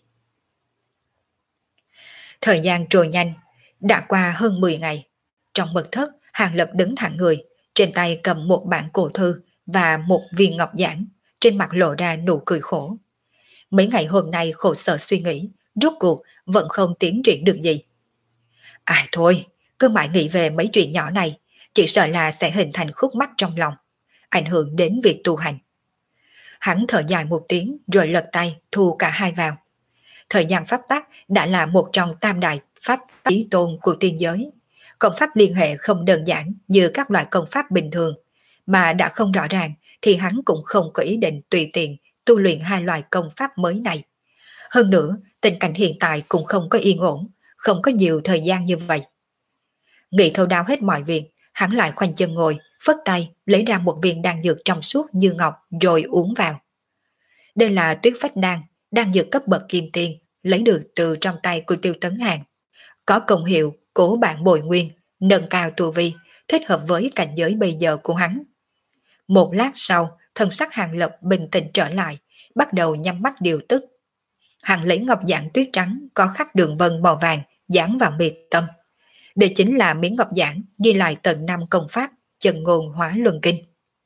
Thời gian trôi nhanh, đã qua hơn mười ngày. Trong mật thất, Hạng Lập đứng thẳng người, trên tay cầm một bản cổ thư và một viên ngọc giản, trên mặt lộ ra nụ cười khổ. Mấy ngày hôm nay khổ sở suy nghĩ, rốt cuộc vẫn không tiến triển được gì. À thôi, cứ mãi nghĩ về mấy chuyện nhỏ này, chỉ sợ là sẽ hình thành khúc mắc trong lòng, ảnh hưởng đến việc tu hành. Hắn thở dài một tiếng rồi lật tay thu cả hai vào. Thời gian pháp tắc đã là một trong tam đại pháp chí tôn của tiên giới. Công pháp liên hệ không đơn giản như các loại công pháp bình thường, mà đã không rõ ràng thì hắn cũng không có ý định tùy tiện tu luyện hai loại công pháp mới này. Hơn nữa, tình cảnh hiện tại cũng không có yên ổn, không có nhiều thời gian như vậy. Nghĩ thấu đáo hết mọi việc, hắn lại khoanh chân ngồi, phất tay lấy ra một viên đan dược trong suốt như ngọc rồi uống vào. Đây là tuyết phách đan, đan dược cấp bậc kim tiên, lấy được từ trong tay của Tiêu Tấn Hàng. Có công hiệu cố bạn bồi nguyên, nâng cao tu vi, thích hợp với cảnh giới bây giờ của hắn. Một lát sau, thân sắc Hàng Lập bình tĩnh trở lại, bắt đầu nhắm mắt điều tức. Hàng lấy ngọc giản tuyết trắng có khắc đường vân màu vàng dán vào mi tâm. Đây chính là miếng ngọc giản ghi lại tầng năm công pháp chân ngôn hóa luân kinh.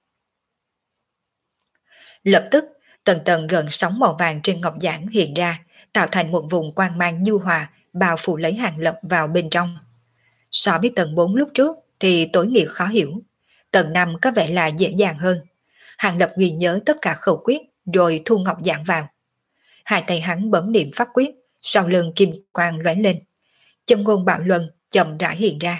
Lập tức, tầng tầng gợn sóng màu vàng trên ngọc giản hiện ra, tạo thành một vùng quang mang nhu hòa bao phủ lấy Hàng Lập vào bên trong. So với tầng bốn lúc trước thì tối nghĩa khó hiểu, tầng năm có vẻ là dễ dàng hơn. Hàng Lập ghi nhớ tất cả khẩu quyết rồi thu ngọc giản vào. Hai tay hắn bấm niệm pháp quyết, sau lưng kim quang lóe lên. Chân ngôn bạo luân chậm rãi hiện ra,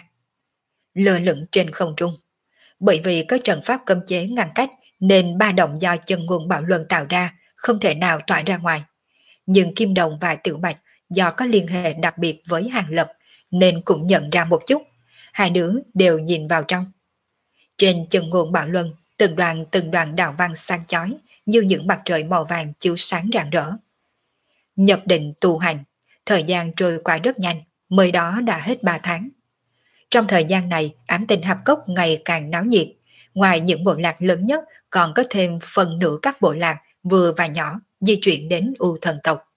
lơ lửng trên không trung. Bởi vì có trận pháp cấm chế ngăn cách nên ba động do chân ngôn bạo luân tạo ra không thể nào tỏa ra ngoài. Nhưng Kim Đồng và Tiểu Bạch do có liên hệ đặc biệt với Hàng Lập nên cũng nhận ra một chút. Hai đứa đều nhìn vào trong. Trên chân ngôn bạo luân, từng đoàn từng đoàn đạo văn sáng chói như những mặt trời màu vàng chiếu sáng rạng rỡ. Nhập định tu hành, thời gian trôi qua rất nhanh, mới đó đã hết ba tháng. Trong thời gian này, ám tinh hạp cốc ngày càng náo nhiệt. Ngoài những bộ lạc lớn nhất, còn có thêm phần nửa các bộ lạc vừa và nhỏ di chuyển đến U Thần tộc.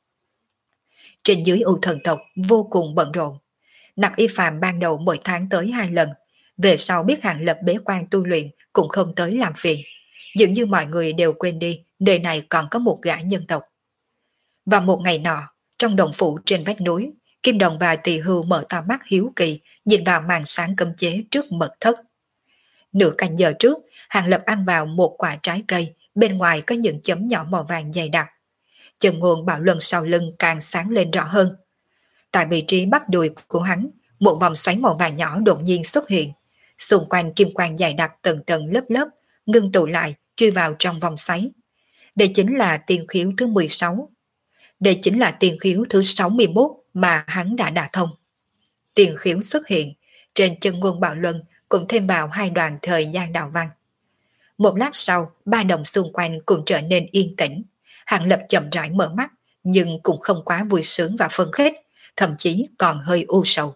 Trên dưới U Thần tộc vô cùng bận rộn. Nặc Y Phàm ban đầu mỗi tháng tới hai lần, về sau biết Hàng Lập bế quan tu luyện cũng không tới làm phiền. Dường như mọi người đều quên đi, nơi này còn có một gã nhân tộc. Vào một ngày nọ, trong đồng phủ trên vách núi, Kim Đồng và Tỳ Hưu mở to mắt hiếu kỳ, nhìn vào màn sáng cấm chế trước mật thất. Nửa canh giờ trước, Hàng Lập ăn vào một quả trái cây, bên ngoài có những chấm nhỏ màu vàng dày đặc. Chân ngôn bạo luân sau lưng càng sáng lên rõ hơn. Tại vị trí bắp đùi của hắn, một vòng xoáy màu vàng nhỏ đột nhiên xuất hiện. Xung quanh kim quang dày đặc tầng tầng lớp lớp, ngưng tụ lại, chui vào trong vòng xoáy. Đây chính là tiên khiếu thứ mười sáu. Đây chính là tiên khiếu thứ sáu mươi mốt mà hắn đã đả thông. Tiên khiếu xuất hiện, trên chân ngôn bạo luân cũng thêm vào hai đoàn thời gian đạo văn. Một lát sau, ba đồng xung quanh cũng trở nên yên tĩnh. Hàng Lập chậm rãi mở mắt, nhưng cũng không quá vui sướng và phấn khích, thậm chí còn hơi u sầu.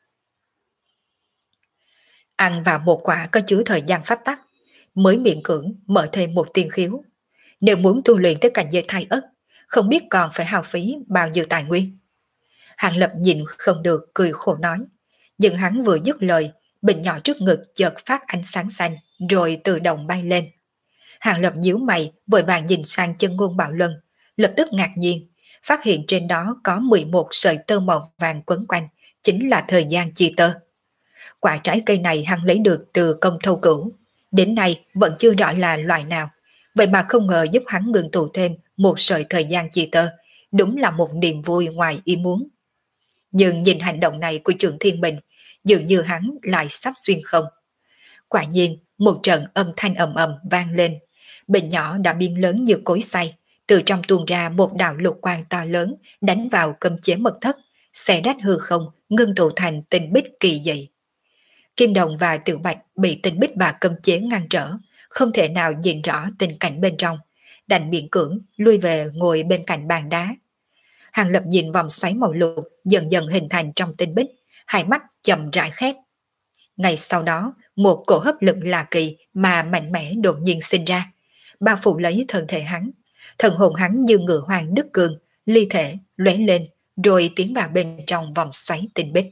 Ăn vào một quả có chứa thời gian pháp tắc, mới miễn cưỡng mở thêm một tiên khiếu. Nếu muốn tu luyện tới cảnh giới thai ất, không biết còn phải hao phí bao nhiêu tài nguyên. Hàng Lập nhìn không được cười khổ nói, nhưng hắn vừa dứt lời, bình nhỏ trước ngực chợt phát ánh sáng xanh rồi tự động bay lên. Hàng Lập nhíu mày vội vàng nhìn sang chân ngôn bạo luân, lập tức ngạc nhiên, phát hiện trên đó có mười một sợi tơ màu vàng quấn quanh, chính là thời gian chi tơ. Quả trái cây này hắn lấy được từ công thâu cửu, đến nay vẫn chưa rõ là loại nào, vậy mà không ngờ giúp hắn ngừng tụ thêm một sợi thời gian chi tơ, đúng là một niềm vui ngoài ý muốn. Nhưng nhìn hành động này của Trượng Thiên Bình, dường như hắn lại sắp xuyên không. Quả nhiên, một trận âm thanh ầm ầm vang lên, bình nhỏ đã biến lớn như cối xay, từ trong tuôn ra một đạo lục quang to lớn đánh vào cấm chế mật thất, xé rách hư không, ngưng tụ thành tinh bích kỳ dị. Kim Đồng và Tiểu Bạch bị tinh bích và cấm chế ngăn trở, không thể nào nhìn rõ tình cảnh bên trong, đành miễn cưỡng lui về ngồi bên cạnh bàn đá. Hàng Lập nhìn vòng xoáy màu lục dần dần hình thành trong tinh bích, hai mắt chậm rãi khép. Ngay sau đó, một cổ hấp lực lạ kỳ mà mạnh mẽ đột nhiên sinh ra, bao phủ lấy thân thể hắn. Thần hồn hắn như ngựa hoàng đứt cường, ly thể, lóe lên, rồi tiến vào bên trong vòng xoáy tinh bích.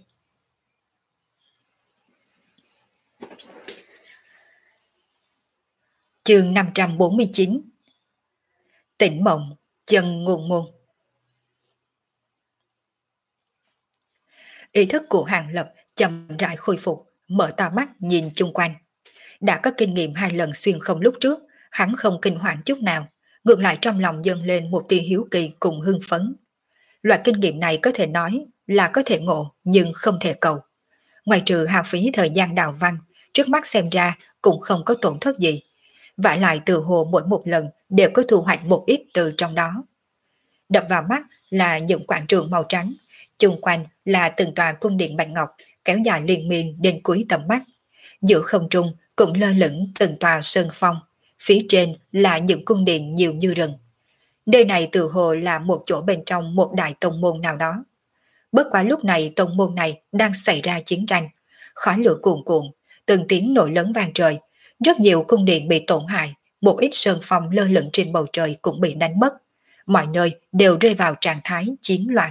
Chương năm trăm bốn mươi chín. Tỉnh mộng, chân nguồn môn. Ý thức của Hàng Lập chậm rãi khôi phục, mở to mắt nhìn chung quanh. Đã có kinh nghiệm hai lần xuyên không lúc trước, hắn không kinh hoàng chút nào, ngược lại trong lòng dâng lên một tia hiếu kỳ cùng hưng phấn. Loại kinh nghiệm này có thể nói là có thể ngộ nhưng không thể cầu. Ngoài trừ hao phí thời gian đào văn, trước mắt xem ra cũng không có tổn thất gì. Vả lại từ hồ mỗi một lần đều có thu hoạch một ít từ trong đó. Đập vào mắt là những quảng trường màu trắng, chung quanh là từng tòa cung điện bạch ngọc kéo dài liên miên đến cuối tầm mắt. Giữa không trung cũng lơ lửng từng tòa sơn phong, phía trên là những cung điện nhiều như rừng. Nơi này từ hồ là một chỗ bên trong một đại tông môn nào đó. Bất quá lúc này tông môn này đang xảy ra chiến tranh, khói lửa cuồn cuộn, từng tiếng nổi lớn vang trời, rất nhiều cung điện bị tổn hại, một ít sơn phong lơ lửng trên bầu trời cũng bị đánh mất, mọi nơi đều rơi vào trạng thái chiến loạn.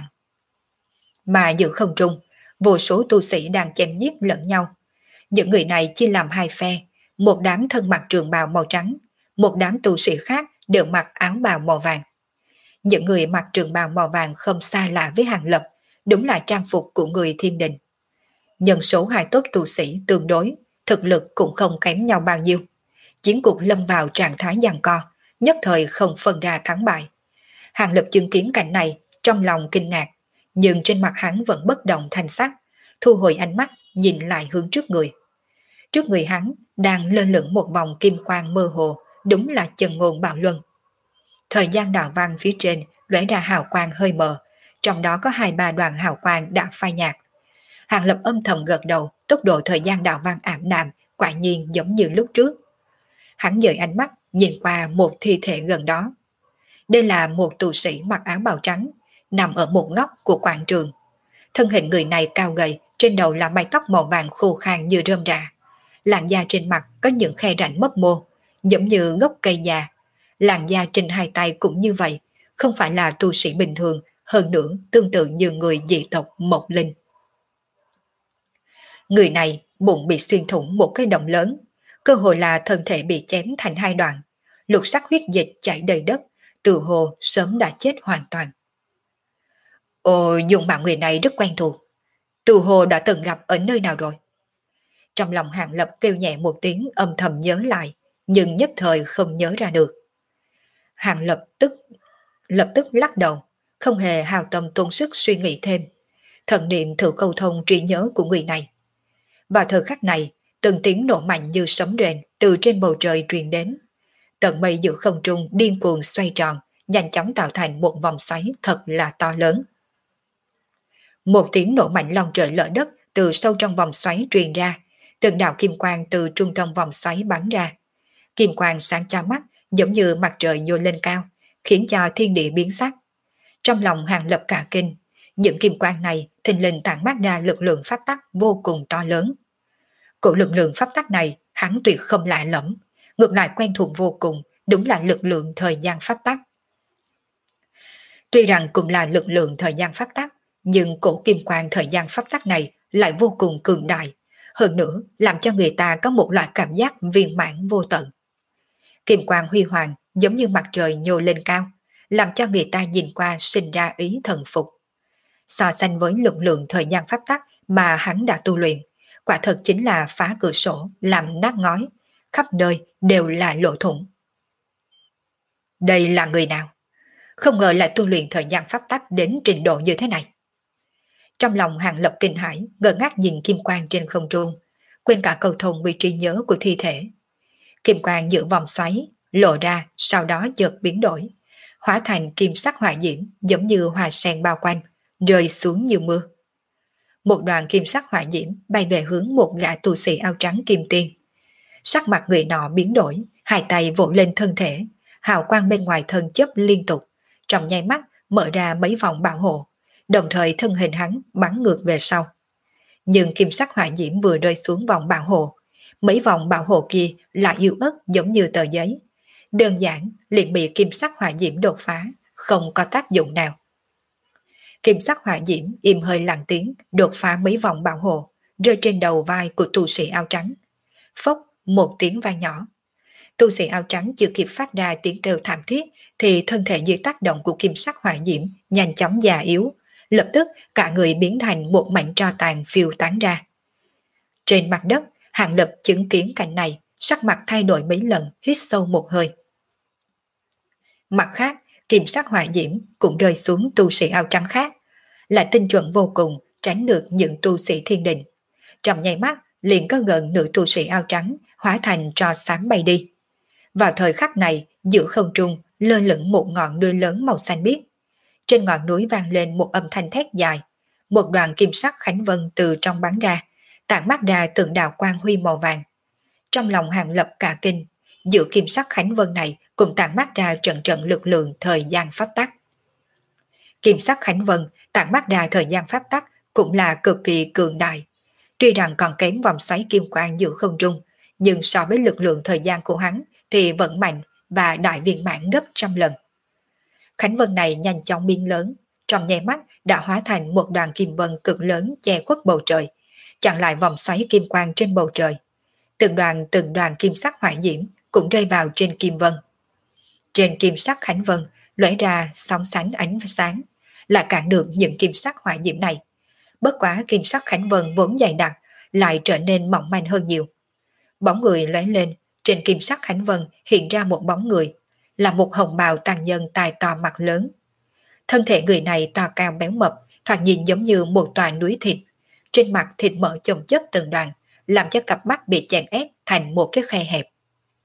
Mà giữa không trung, vô số tu sĩ đang chém giết lẫn nhau. Những người này chia làm hai phe, một đám thân mặc trường bào màu trắng, một đám tu sĩ khác đều mặc áo bào màu vàng. Những người mặc trường bào màu vàng không xa lạ với Hàng Lập, đúng là trang phục của người thiên đình. Nhân số hai tốt tu sĩ tương đối, thực lực cũng không kém nhau bao nhiêu. Chiến cuộc lâm vào trạng thái giằng co, nhất thời không phân ra thắng bại. Hàng Lập chứng kiến cảnh này, trong lòng kinh ngạc, nhưng trên mặt hắn vẫn bất động thanh sắc, thu hồi ánh mắt nhìn lại hướng trước người. Trước người hắn đang lơ lửng một vòng kim quang mơ hồ, đúng là chân ngôn bạo luân. Thời gian đạo văn phía trên lóe ra hào quang hơi mờ, trong đó có hai ba đoàn hào quang đã phai nhạt. Hàng Lập âm thầm gật đầu, tốc độ thời gian đạo văn ảm đạm, quả nhiên giống như lúc trước. Hắn dời ánh mắt nhìn qua một thi thể gần đó. Đây là một tu sĩ mặc áo bào trắng, nằm ở một góc của quảng trường. Thân hình người này cao gầy, trên đầu là mái tóc màu vàng khô khan như rơm rạ. Làn da trên mặt có những khe rãnh mấp mô, giống như gốc cây già. Làn da trên hai tay cũng như vậy, không phải là tu sĩ bình thường, hơn nữa tương tự như người dị tộc Mộc Linh. Người này bụng bị xuyên thủng một cái động lớn, cơ hội là thân thể bị chém thành hai đoạn, lục sắc huyết dịch chảy đầy đất, từ hồ sớm đã chết hoàn toàn. Ồ, dùng mạng người này rất quen thuộc, từ hồ đã từng gặp ở nơi nào rồi? Trong lòng Hàng Lập kêu nhẹ một tiếng âm thầm nhớ lại, nhưng nhất thời không nhớ ra được. Hàng Lập tức lập tức lắc đầu, không hề hào tâm tốn sức suy nghĩ thêm, thần niệm thử câu thông trí nhớ của người này. Vào thời khắc này, từng tiếng nổ mạnh như sấm rền từ trên bầu trời truyền đến. Tận mây giữa không trung điên cuồng xoay tròn, nhanh chóng tạo thành một vòng xoáy thật là to lớn. Một tiếng nổ mạnh long trời lở đất từ sâu trong vòng xoáy truyền ra, từng đạo kim quang từ trung tâm vòng xoáy bắn ra. Kim quang sáng cho mắt, giống như mặt trời nhô lên cao, khiến cho thiên địa biến sắc. Trong lòng Hàng Lập cả kinh, những kim quang này thình lình tản mát ra lực lượng pháp tắc vô cùng to lớn. Cổ lực lượng pháp tắc này hắn tuyệt không lạ lẫm, ngược lại quen thuộc vô cùng, đúng là lực lượng thời gian pháp tắc. Tuy rằng cũng là lực lượng thời gian pháp tắc, nhưng cổ kim quang thời gian pháp tắc này lại vô cùng cường đại, hơn nữa làm cho người ta có một loại cảm giác viên mãn vô tận. Kim quang huy hoàng giống như mặt trời nhô lên cao, làm cho người ta nhìn qua sinh ra ý thần phục. So sánh với lực lượng thời gian pháp tắc mà hắn đã tu luyện, quả thật chính là phá cửa sổ làm nát ngói, khắp nơi đều là lỗ thủng. Đây là người nào? Không ngờ lại tu luyện thời gian pháp tắc đến trình độ như thế này. Trong lòng Hàng Lập kinh hãi, ngơ ngác nhìn kim quang trên không trung, quên cả cầu thông vì trí nhớ của thi thể. Kim quang giữa vòng xoáy, lộ ra, sau đó chợt biến đổi, hóa thành kim sắc hỏa diễm giống như hoa sen bao quanh, rơi xuống như mưa. Một đoàn kim sắc hỏa diễm bay về hướng một gã tu sĩ áo trắng kim tiên. Sắc mặt người nọ biến đổi, hai tay vỗ lên thân thể, hào quang bên ngoài thân chớp liên tục, trong nháy mắt mở ra mấy vòng bảo hộ, đồng thời thân hình hắn bắn ngược về sau. Nhưng kim sắc hỏa diễm vừa rơi xuống vòng bảo hộ, mấy vòng bảo hộ kia lại yếu ớt giống như tờ giấy. Đơn giản liền bị kim sắc hỏa diễm đột phá, không có tác dụng nào. Kim sắc hỏa diễm im hơi lặng tiếng đột phá mấy vòng bảo hộ, rơi trên đầu vai của tu sĩ áo trắng. Phốc, một tiếng vang nhỏ. Tu sĩ áo trắng chưa kịp phát ra tiếng kêu thảm thiết thì thân thể dưới tác động của kim sắc hỏa diễm nhanh chóng già yếu, lập tức cả người biến thành một mảnh tro tàn phiêu tán ra. Trên mặt đất, Hàng Lập chứng kiến cảnh này, sắc mặt thay đổi mấy lần, hít sâu một hơi. Mặt khác, kim sắc hỏa diễm cũng rơi xuống tu sĩ áo trắng khác, là tinh chuẩn vô cùng tránh được những tu sĩ thiên đình. Trong nháy mắt liền có gần nửa tu sĩ áo trắng hóa thành tro xám bay đi. Vào thời khắc này, giữa không trung lơ lửng một ngọn núi lớn màu xanh biếc. Trên ngọn núi vang lên một âm thanh thét dài, một đoàn kim sắc khánh vân từ trong bắn ra, tản mắt ra tượng đạo quang huy màu vàng. Trong lòng Hàng Lập cả kinh, giữa kim sắc khánh vân này cũng tản mắt ra trận trận lực lượng thời gian pháp tắc. Kim sắc khánh vân tản mắt ra thời gian pháp tắc cũng là cực kỳ cường đại. Tuy rằng còn kém vòng xoáy kim quang giữa không trung, nhưng so với lực lượng thời gian của hắn thì vẫn mạnh và đại viên mãn gấp trăm lần. Khánh vân này nhanh chóng biến lớn, trong nháy mắt đã hóa thành một đoàn kim vân cực lớn che khuất bầu trời, chặn lại vòng xoáy kim quang trên bầu trời. Từng đoàn từng đoàn kim sắc hỏa diễm cũng rơi vào trên kim vân. Trên kim sắc khánh vân lóe ra sóng sánh ánh sáng, là cản được những kim sắc hỏa diễm này. Bất quá kim sắc khánh vân vốn dày đặc lại trở nên mỏng manh hơn nhiều. Bóng người lóe lên, trên kim sắc khánh vân hiện ra một bóng người, là một hồng bào tàn nhân tài to mặt lớn. Thân thể người này to cao béo mập, thoạt nhìn giống như một tòa núi thịt, trên mặt thịt mỡ chồng chất từng đoàn, làm cho cặp mắt bị chèn ép thành một cái khe hẹp.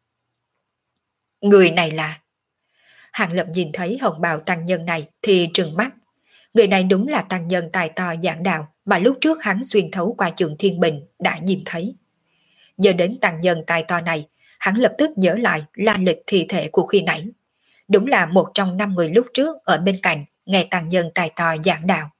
Người này là... Hàng Lập nhìn thấy hồng bào tăng nhân này thì trừng mắt. Người này đúng là tăng nhân tài to giảng đạo mà lúc trước hắn xuyên thấu qua trường Thiên Bình đã nhìn thấy. Giờ đến tăng nhân tài to này, hắn lập tức nhớ lại la lịch thi thể của khi nãy. Đúng là một trong năm người lúc trước ở bên cạnh nghe tăng nhân tài to giảng đạo.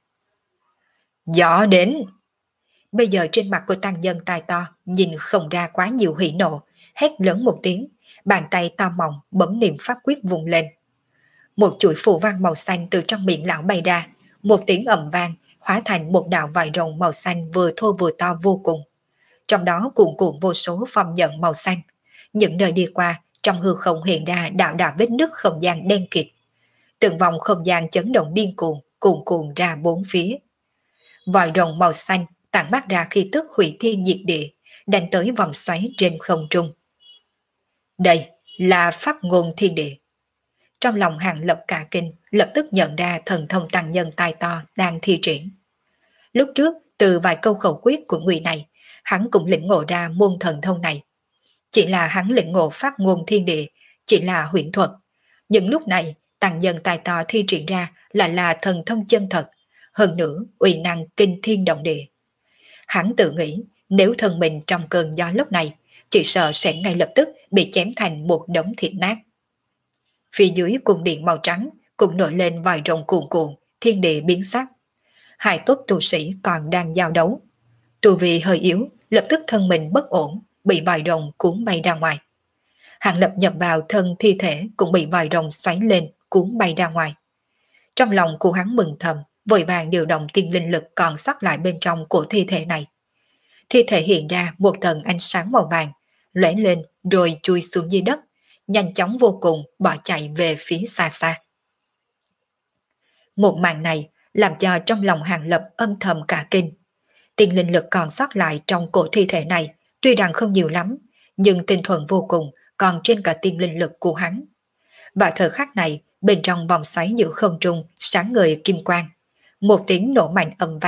Gió đến! Bây giờ trên mặt của tăng nhân tài to nhìn không ra quá nhiều hỉ nộ, hét lớn một tiếng, bàn tay to mỏng bấm niệm pháp quyết vùng lên. Một chuỗi phù văn màu xanh từ trong miệng lão bay ra, một tiếng ầm vang hóa thành một đạo vải rồng màu xanh vừa thô vừa to vô cùng. Trong đó cuộn cuộn vô số phong nhận màu xanh. Những nơi đi qua, trong hư không hiện ra đạo đạo vết nứt không gian đen kịt. Từng vòng không gian chấn động điên cuồng, cuồn cuộn ra bốn phía. Vòi rồng màu xanh tản mát ra khí tức hủy thiên diệt địa, đánh tới vòng xoáy trên không trung. Đây là pháp ngôn thiên địa. Trong lòng Hàng Lập cả kinh, lập tức nhận ra thần thông tăng nhân tài to đang thi triển. Lúc trước, từ vài câu khẩu quyết của người này, hắn cũng lĩnh ngộ ra môn thần thông này. Chỉ là hắn lĩnh ngộ pháp ngôn thiên địa, chỉ là huyễn thuật. Nhưng lúc này, tăng nhân tài to thi triển ra là là thần thông chân thật, hơn nữa uy năng kinh thiên động địa. Hắn tự nghĩ, nếu thân mình trong cơn gió lúc này, chỉ sợ sẽ ngay lập tức bị chém thành một đống thịt nát. Phía dưới cung điện màu trắng cũng nổi lên vài rồng cuồn cuộn, thiên địa biến sắc. Hai tốt tu sĩ còn đang giao đấu. Tu vi hơi yếu, lập tức thân mình bất ổn, bị vài rồng cuốn bay ra ngoài. Hàng Lập nhập vào thân thi thể cũng bị vài rồng xoáy lên, cuốn bay ra ngoài. Trong lòng của hắn mừng thầm, vội vàng điều động tiên linh lực còn sót lại bên trong của thi thể này. Thi thể hiện ra một tầng ánh sáng màu vàng, lóe lên rồi chui xuống dưới đất, nhanh chóng vô cùng bỏ chạy về phía xa xa. Một màn này làm cho trong lòng Hàng Lập âm thầm cả kinh. Tiên linh lực còn sót lại trong cổ thi thể này tuy rằng không nhiều lắm, nhưng tinh thuần vô cùng, còn trên cả tiên linh lực của hắn. Và thời khắc này, bên trong vòng xoáy giữa không trung sáng ngời kim quang, một tiếng nổ mạnh ầm vang,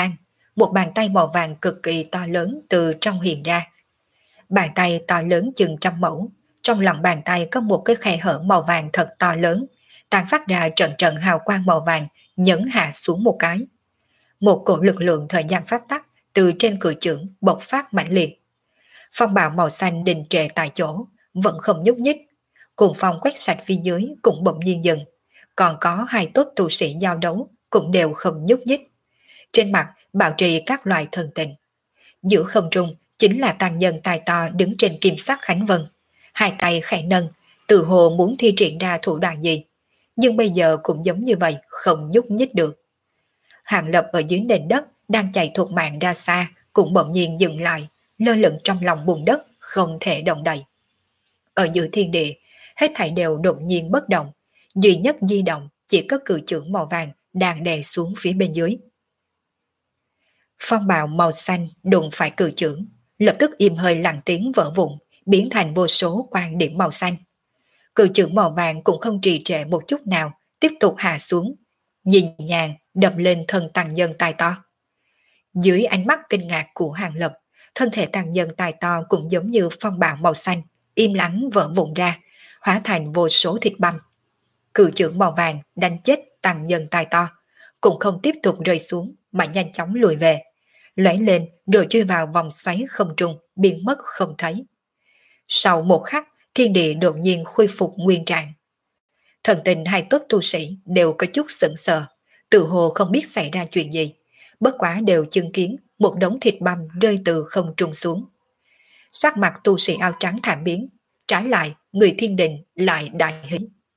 một bàn tay màu vàng cực kỳ to lớn từ trong hiện ra. Bàn tay to lớn chừng trăm mẫu, trong lòng bàn tay có một cái khe hở màu vàng thật to lớn, tàn phát ra trận trận hào quang màu vàng, nhấn hạ xuống một cái. Một cổ lực lượng thời gian pháp tắc từ trên cự chưởng bộc phát mãnh liệt. Phong bạo màu xanh đình trệ tại chỗ, vẫn không nhúc nhích. Cuồng phong quét sạch phía dưới cũng bỗng nhiên dừng. Còn có hai tốt tu sĩ giao đấu cũng đều không nhúc nhích. Trên mặt bảo trì các loại thần tình. Giữa không trung chính là tàn nhân tài to đứng trên kim sắc Khánh Vân. Hai tay khẽ nâng, tự hồ muốn thi triển ra thủ đoạn gì. Nhưng bây giờ cũng giống như vậy, không nhúc nhích được. Hàng Lập ở dưới nền đất đang chạy thuộc mạng ra xa, cũng bỗng nhiên dừng lại, lơ lửng trong lòng bùn đất, không thể động đậy. Ở giữa thiên địa, hết thảy đều đột nhiên bất động, duy nhất di động chỉ có cự chưởng màu vàng đang đè xuống phía bên dưới. Phong bạo màu xanh đụng phải cự chưởng, lập tức im hơi lặng tiếng vỡ vụn, biến thành vô số quang điểm màu xanh. Cự chưởng màu vàng cũng không trì trệ một chút nào, tiếp tục hạ xuống, nhịp nhàng đập lên thân tăng nhân tài to. Dưới ánh mắt kinh ngạc của Hàng Lập, thân thể tăng nhân tài to cũng giống như phong bạo màu xanh, im lặng vỡ vụn ra, hóa thành vô số thịt băm. Cự chưởng màu vàng đánh chết tăng nhân tài to, cũng không tiếp tục rơi xuống mà nhanh chóng lùi về, lóe lên rồi chui vào vòng xoáy không trung, biến mất không thấy. Sau một khắc, thiên địa đột nhiên khôi phục nguyên trạng. Thần tình hai tốt tu sĩ đều có chút sững sờ, tự hồ không biết xảy ra chuyện gì, bất quá đều chứng kiến một đống thịt băm rơi từ không trung xuống. Sắc mặt tu sĩ áo trắng thảm biến, trái lại người thiên đình lại đại hỉ.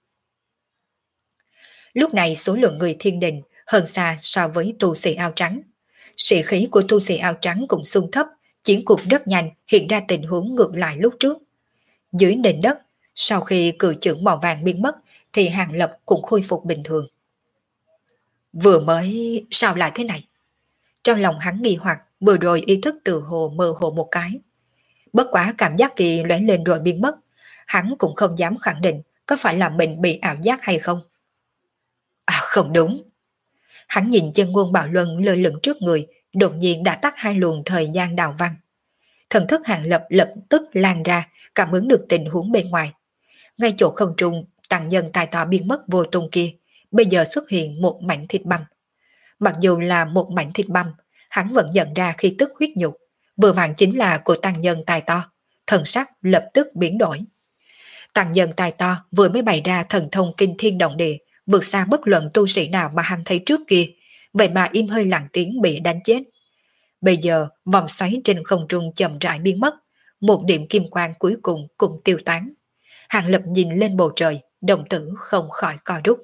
Lúc này số lượng người thiên đình hơn xa so với tu sĩ áo trắng. Sĩ khí của tu sĩ áo trắng cũng xung thấp, chiến cuộc rất nhanh hiện ra tình huống ngược lại lúc trước. Dưới nền đất, sau khi cự chưởng màu vàng biến mất thì Hàng Lập cũng khôi phục bình thường. Vừa mới sao lại thế này? Trong lòng hắn nghi hoặc, vừa rồi ý thức từ hồ mơ hồ một cái. Bất quá cảm giác kỳ lóe lên rồi biến mất, hắn cũng không dám khẳng định có phải là mình bị ảo giác hay không. À không đúng. Hắn nhìn chân ngôn bạo luân lơ lửng trước người, đột nhiên đã tắt hai luồng thời gian đào văn. Thần thức Hàng Lập lập tức lan ra, cảm ứng được tình huống bên ngoài. Ngay chỗ không trung, tăng nhân tài to biến mất vô tung kia, bây giờ xuất hiện một mảnh thịt băm. Mặc dù là một mảnh thịt băm, hắn vẫn nhận ra khí tức huyết nhục, vừa vặn chính là của tăng nhân tài to, thần sắc lập tức biến đổi. Tăng nhân tài to vừa mới bày ra thần thông kinh thiên động địa, vượt xa bất luận tu sĩ nào mà hắn thấy trước kia, vậy mà im hơi lặng tiếng bị đánh chết. Bây giờ vòng xoáy trên không trung chậm rãi biến mất, một điểm kim quang cuối cùng cũng tiêu tán. Hàng Lập nhìn lên bầu trời, đồng tử không khỏi co rút.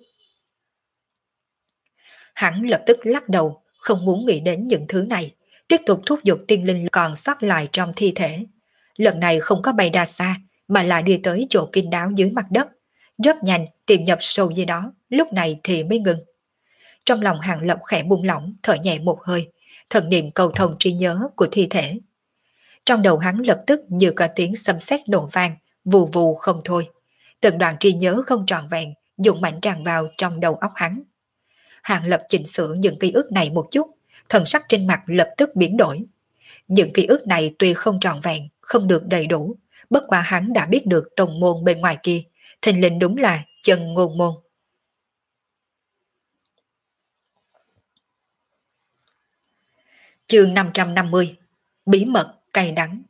Hắn lập tức lắc đầu, không muốn nghĩ đến những thứ này, tiếp tục thúc giục tiên linh còn sót lại trong thi thể. Lần này không có bay ra xa, mà lại đi tới chỗ kín đáo dưới mặt đất. Rất nhanh tìm nhập sâu dưới đó, lúc này thì mới ngừng. Trong lòng Hàng Lập khẽ buông lỏng, thở nhẹ một hơi, thần niệm cầu thông trí nhớ của thi thể. Trong đầu hắn lập tức như có tiếng sấm sét nổ vang, vù vù không thôi. Từng đoạn trí nhớ không trọn vẹn, dũng mãnh tràn vào trong đầu óc hắn. Hàng Lập chỉnh sửa những ký ức này một chút, thần sắc trên mặt lập tức biến đổi. Những ký ức này tuy không trọn vẹn, không được đầy đủ, bất quá hắn đã biết được tông môn bên ngoài kia, thình lình đúng là chân ngôn môn. Chương năm trăm năm mươi. Bí mật cay đắng.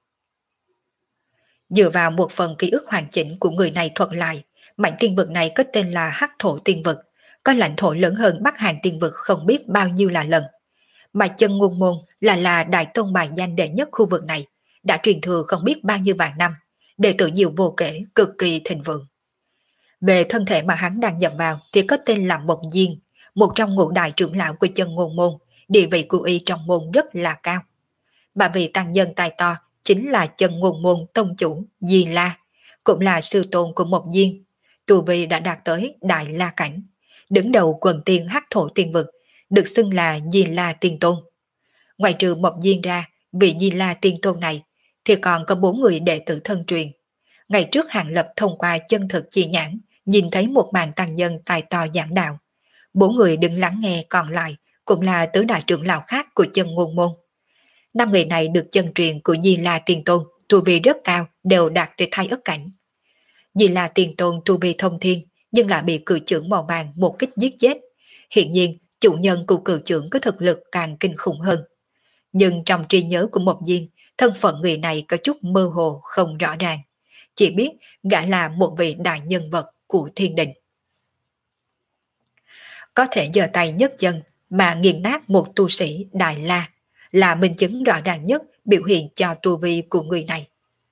Dựa vào một phần ký ức hoàn chỉnh của người này thuật lại, mảnh tiên vực này có tên là Hắc Thổ Tiên Vực, có lãnh thổ lớn hơn Bắc Hàn Tiên Vực không biết bao nhiêu là lần. Mà chân ngôn môn là là đại tôn bài danh đệ nhất khu vực này, đã truyền thừa không biết bao nhiêu vạn năm, đệ tử nhiều vô kể, cực kỳ thịnh vượng. Về thân thể mà hắn đang nhập vào thì có tên là Mộc Diên, một trong ngũ đại trưởng lão của chân ngôn môn, địa vị của y trong môn rất là cao. Bà vị tăng nhân tài to chính là chân ngôn môn tông chủ Di La, cũng là sư tôn của Mộc Diên, tu vi đã đạt tới Đại La Cảnh, đứng đầu quần tiên Hắc Thổ Tiên Vực, được xưng là Di La Tiên Tôn. Ngoài trừ Mộc Diên ra, vị Di La Tiên Tôn này thì còn có bốn người đệ tử thân truyền. Ngày trước Hàng Lập thông qua chân thực chi nhãn, nhìn thấy một màn tăng nhân tài to giảng đạo. Bốn người đứng lắng nghe còn lại cũng là tứ đại trưởng lão khác của chân ngôn môn. Năm người này được chân truyền của Di La Tiên Tôn, tu vi rất cao, đều đạt tới thái ất cảnh. Di La Tiên Tôn tu vi thông thiên, nhưng lại bị cự trưởng màu vàng một kích giết chết. Hiện nhiên, chủ nhân của cự trưởng có thực lực càng kinh khủng hơn. Nhưng trong trí nhớ của Mộc Diên, thân phận người này có chút mơ hồ không rõ ràng. Chỉ biết gã là một vị đại nhân vật của thiên đình. Có thể giơ tay nhấc chân mà nghiền nát một tu sĩ Đại La là minh chứng rõ ràng nhất biểu hiện cho tu vi của người này.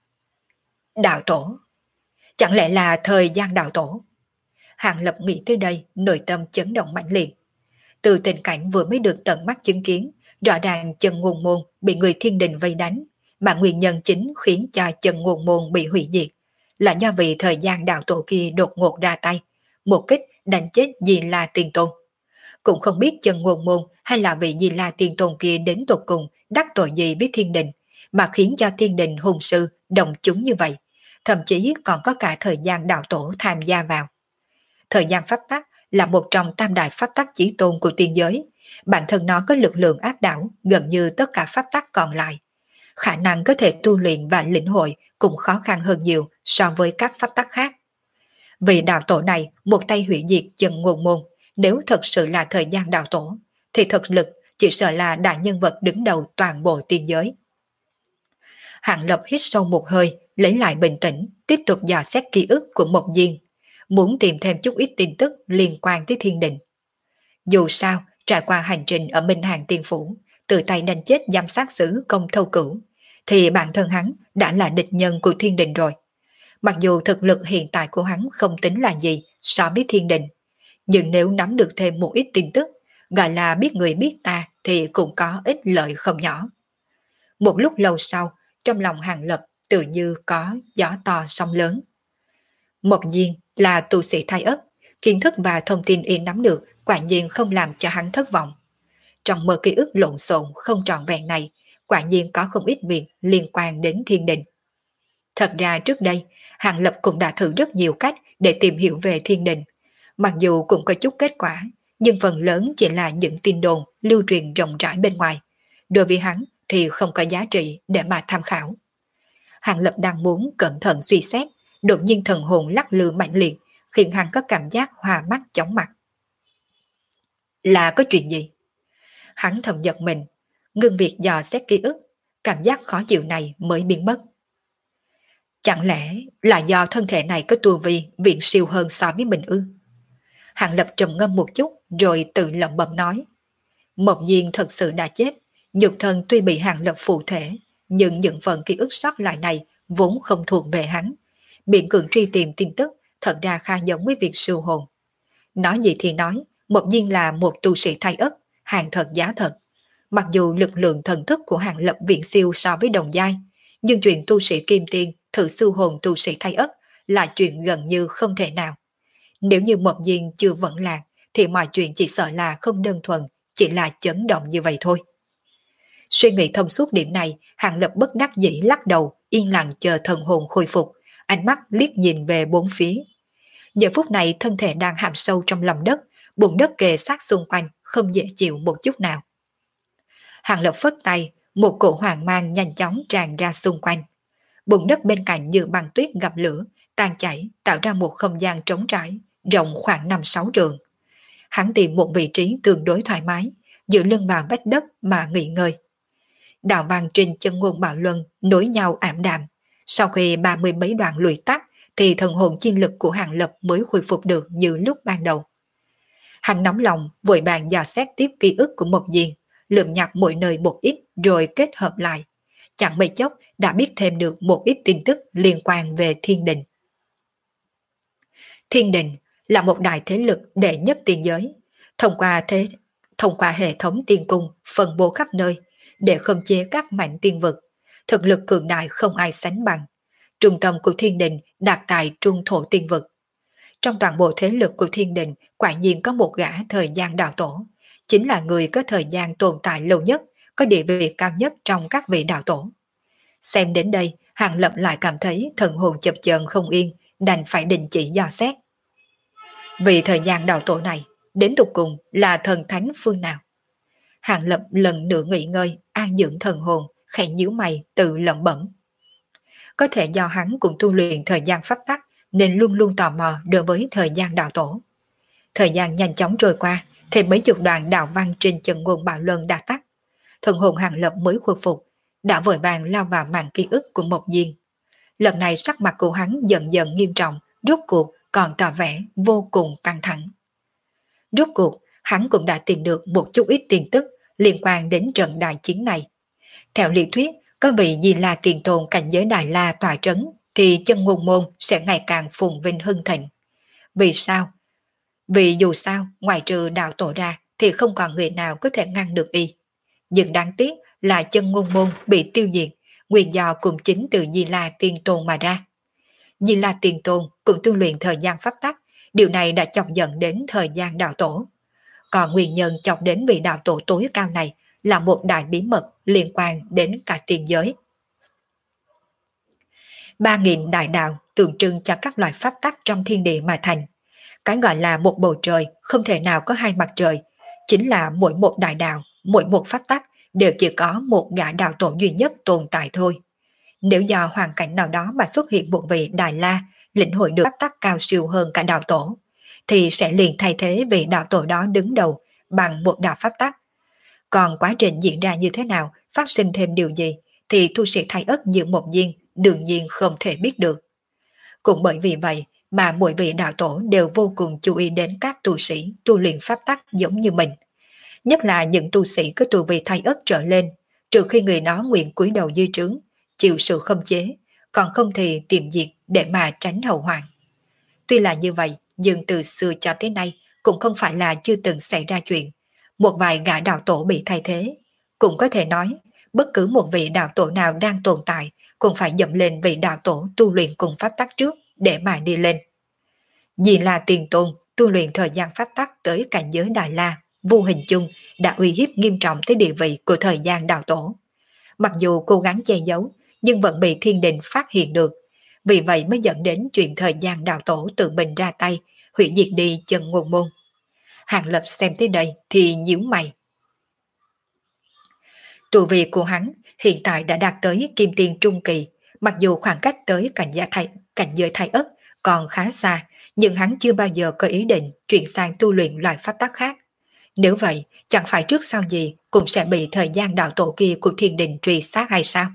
Đạo tổ. Chẳng lẽ là thời gian đạo tổ? Hàng Lập nghĩ tới đây, nội tâm chấn động mãnh liệt. Từ tình cảnh vừa mới được tận mắt chứng kiến, rõ ràng chân ngôn môn bị người thiên đình vây đánh, mà nguyên nhân chính khiến cho chân ngôn môn bị hủy diệt là do vì thời gian đạo tổ kia đột ngột ra tay, một kích đánh chết Di La Tiên Tôn. Cũng không biết chân ngôn môn hay là vị Di La Tiên Tôn kia đến tột cùng đắc tội gì với thiên đình, mà khiến cho thiên đình hùng sư đồng chúng như vậy, thậm chí còn có cả thời gian đạo tổ tham gia vào. Thời gian pháp tắc là một trong tam đại pháp tắc chí tôn của tiên giới, bản thân nó có lực lượng áp đảo gần như tất cả pháp tắc còn lại. Khả năng có thể tu luyện và lĩnh hội cũng khó khăn hơn nhiều so với các pháp tắc khác. Vì đạo tổ này một tay hủy diệt chân ngôn môn, nếu thật sự là thời gian đạo tổ, thì thực lực chỉ sợ là đại nhân vật đứng đầu toàn bộ tiên giới. Hàng Lập hít sâu một hơi, lấy lại bình tĩnh, tiếp tục dò xét ký ức của Mộc Diên, muốn tìm thêm chút ít tin tức liên quan tới thiên đình. Dù sao, trải qua hành trình ở Minh Hàng Tiên Phủ, từ tay đánh chết giám sát sứ Công Thâu Cửu, thì bản thân hắn đã là địch nhân của thiên đình rồi. Mặc dù thực lực hiện tại của hắn không tính là gì so với thiên đình, nhưng nếu nắm được thêm một ít tin tức, gọi là biết người biết ta thì cũng có ích lợi không nhỏ. Một lúc lâu sau, trong lòng Hàng Lập tự như có gió to sóng lớn. Mộc Diên là tu sĩ thái ất, kiến thức và thông tin y nắm được quả nhiên không làm cho hắn thất vọng. Trong mơ ký ức lộn xộn không trọn vẹn này, quả nhiên có không ít việc liên quan đến thiên đình. Thật ra trước đây, Hàng Lập cũng đã thử rất nhiều cách để tìm hiểu về thiên đình. Mặc dù cũng có chút kết quả, nhưng phần lớn chỉ là những tin đồn lưu truyền rộng rãi bên ngoài. Đối với hắn thì không có giá trị để mà tham khảo. Hàng Lập đang muốn cẩn thận suy xét, đột nhiên thần hồn lắc lư mạnh liệt, khiến hắn có cảm giác hoa mắt chóng mặt. Là có chuyện gì? Hắn thầm giật mình, ngưng việc dò xét ký ức, cảm giác khó chịu này mới biến mất. Chẳng lẽ là do thân thể này có tu vi viện siêu hơn so với mình ư? Hàng Lập trầm ngâm một chút rồi tự lẩm bẩm nói. Mộc Diên thật sự đã chết, nhục thân tuy bị Hàng Lập phụ thể, nhưng những phần ký ức sót lại này vốn không thuộc về hắn. Biện cường truy tìm tin tức thật ra khá giống với việc siêu hồn. Nói gì thì nói, Mộc Diên là một tu sĩ thái ất, hàng thật giá thật. Mặc dù lực lượng thần thức của Hàng Lập viện siêu so với đồng giai, nhưng chuyện tu sĩ kim tiên thử siêu hồn tu sĩ thái ất là chuyện gần như không thể nào. Nếu như Mộc Diên chưa vẫn lạc, thì mọi chuyện chỉ sợ là không đơn thuần, chỉ là chấn động như vậy thôi. Suy nghĩ thông suốt điểm này, Hàng Lập bất đắc dĩ lắc đầu, yên lặng chờ thần hồn khôi phục, ánh mắt liếc nhìn về bốn phía. Giờ phút này thân thể đang hàm sâu trong lòng đất, bùn đất kề sát xung quanh, không dễ chịu một chút nào. Hàng Lập phất tay, một cổ hoàng mang nhanh chóng tràn ra xung quanh. Bùn đất bên cạnh như băng tuyết gặp lửa, tan chảy, tạo ra một không gian trống trải, rộng khoảng năm sáu trượng. Hắn tìm một vị trí tương đối thoải mái, dựa lưng vào vách đất mà nghỉ ngơi. Đạo vàng trên chân ngôn bạo luân nối nhau ảm đạm. Sau khi ba mươi mấy đoạn lùi tắt, thì thần hồn chi lực của Hàng Lập mới khôi phục được như lúc ban đầu. Hắn nóng lòng, vội vàng dò xét tiếp ký ức của Mộc Diên, lượm nhặt mỗi nơi một ít rồi kết hợp lại. Chẳng mấy chốc đã biết thêm được một ít tin tức liên quan về thiên đình. Thiên đình là một đại thế lực đệ nhất tiên giới, thông qua thế thông qua hệ thống tiên cung phân bố khắp nơi để khống chế các mảnh tiên vực, thực lực cường đại không ai sánh bằng. Trung tâm của thiên đình đặt tại trung thổ tiên vực. Trong toàn bộ thế lực của thiên đình quả nhiên có một gã thời gian đạo tổ, chính là người có thời gian tồn tại lâu nhất, có địa vị cao nhất trong các vị đạo tổ. Xem đến đây, Hàng Lập lại cảm thấy thần hồn chập chờn không yên, đành phải đình chỉ dò xét. Vì thời gian đạo tổ này, đến tục cùng là thần thánh phương nào? Hàng Lập lần nữa nghỉ ngơi, an dưỡng thần hồn, khẽ nhíu mày tự lẩm bẩm. Có thể do hắn cũng tu luyện thời gian pháp tắc nên luôn luôn tò mò đối với thời gian đạo tổ. Thời gian nhanh chóng trôi qua, thì mấy chục đoạn đạo văn trên chân ngôn bạo luân đã tắt. Thần hồn Hàng Lập mới khôi phục, đã vội vàng lao vào màn ký ức của Mộc Diên. Lần này sắc mặt của hắn dần dần nghiêm trọng, rốt cuộc còn tỏ vẻ vô cùng căng thẳng. Rốt cuộc, hắn cũng đã tìm được một chút ít tin tức liên quan đến trận đại chiến này. Theo lý thuyết, có vị Di La tiền tồn cảnh giới Đại La tọa trấn thì chân ngôn môn sẽ ngày càng phồn vinh hưng thịnh. Vì sao? Vì dù sao, ngoài trừ đạo tổ ra thì không còn người nào có thể ngăn được y. Nhưng đáng tiếc là chân ngôn môn bị tiêu diệt, nguyên do cũng chính từ Di La tiền tôn mà ra. Di La tiền tôn cũng tu luyện thời gian pháp tắc, điều này đã chọc giận đến thời gian đạo tổ. Còn nguyên nhân chọc đến vị đạo tổ tối cao này là một đại bí mật liên quan đến cả tiền giới. Ba nghìn đại đạo tượng trưng cho các loại pháp tắc trong thiên địa mà thành. Cái gọi là một bầu trời không thể nào có hai mặt trời, chính là mỗi một đại đạo, mỗi một pháp tắc đều chỉ có một gã đạo tổ duy nhất tồn tại thôi. Nếu do hoàn cảnh nào đó mà xuất hiện một vị Đại La lĩnh hội được pháp tắc cao siêu hơn cả đạo tổ, thì sẽ liền thay thế vị đạo tổ đó đứng đầu bằng một đạo pháp tắc. Còn quá trình diễn ra như thế nào, phát sinh thêm điều gì, thì tu sĩ Thái Ất như Mộc Diên đương nhiên không thể biết được. Cũng bởi vì vậy mà mỗi vị đạo tổ đều vô cùng chú ý đến các tu sĩ tu luyện pháp tắc giống như mình. Nhất là những tu sĩ có tu vi Thái Ất trở lên, trừ khi người đó nguyện cúi đầu dưới trướng, chịu sự khống chế, còn không thì tìm diệt để mà tránh hậu hoạn. Tuy là như vậy, nhưng từ xưa cho tới nay cũng không phải là chưa từng xảy ra chuyện. Một vài gã đạo tổ bị thay thế. Cũng có thể nói, bất cứ một vị đạo tổ nào đang tồn tại cũng phải dậm lên vị đạo tổ tu luyện cùng pháp tắc trước để mà đi lên. Vì là tiền tôn tu luyện thời gian pháp tắc tới cảnh giới Đại La, vô hình chung đã uy hiếp nghiêm trọng tới địa vị của thời gian đạo tổ. Mặc dù cố gắng che giấu, nhưng vẫn bị thiên đình phát hiện được. Vì vậy mới dẫn đến chuyện thời gian đạo tổ tự mình ra tay, hủy diệt đi chân ngôn môn. Hàng Lập xem tới đây thì nhíu mày. Tu vi của hắn hiện tại đã đạt tới kim tiên trung kỳ, mặc dù khoảng cách tới cảnh giới thái, cảnh giới thái ất còn khá xa, nhưng hắn chưa bao giờ có ý định chuyển sang tu luyện loại pháp tắc khác. Nếu vậy, chẳng phải trước sau gì cũng sẽ bị thời gian đạo tổ kia của thiên đình truy sát hay sao?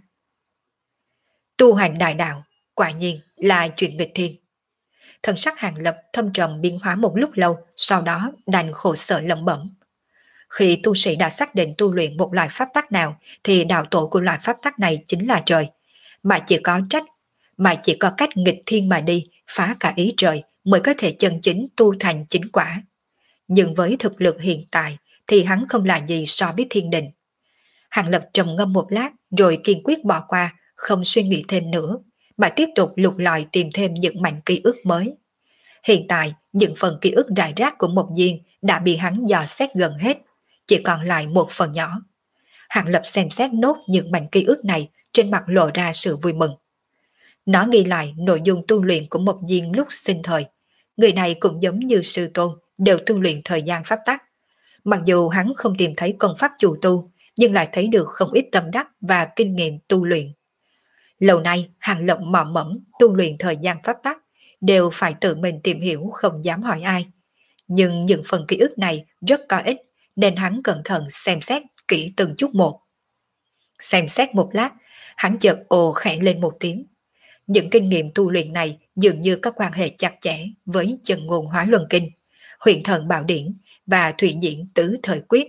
Tu hành đại đạo, quả nhiên là chuyện nghịch thiên. Thần sắc Hàng Lập thâm trầm biến hóa một lúc lâu, sau đó đành khổ sở lẩm bẩm. Khi tu sĩ đã xác định tu luyện một loại pháp tắc nào, thì đạo tổ của loại pháp tắc này chính là trời. Mà chỉ có trách, mà chỉ có cách nghịch thiên mà đi, phá cả ý trời, mới có thể chân chính tu thành chính quả. Nhưng với thực lực hiện tại, thì hắn không là gì so với thiên đình. Hàng Lập trầm ngâm một lát, rồi kiên quyết bỏ qua, không suy nghĩ thêm nữa, mà tiếp tục lục lọi tìm thêm những mảnh ký ức mới. Hiện tại, những phần ký ức rải rác của Mộc Diên đã bị hắn dò xét gần hết, chỉ còn lại một phần nhỏ. Hàng Lập xem xét nốt những mảnh ký ức này, trên mặt lộ ra sự vui mừng. Nó ghi lại nội dung tu luyện của Mộc Diên lúc sinh thời. Người này cũng giống như sư tôn, đều tu luyện thời gian pháp tắc. Mặc dù hắn không tìm thấy công pháp chủ tu, nhưng lại thấy được không ít tâm đắc và kinh nghiệm tu luyện. Lâu nay, Hàng Lập mò mẫm tu luyện thời gian pháp tắc, đều phải tự mình tìm hiểu, không dám hỏi ai. Nhưng những phần ký ức này rất có ích, nên hắn cẩn thận xem xét kỹ từng chút một. Xem xét một lát, hắn chợt ồ khẽ lên một tiếng. Những kinh nghiệm tu luyện này dường như có quan hệ chặt chẽ với chân ngôn hóa luân kinh, huyền thần bảo điển và thủy diễn tứ thời quyết.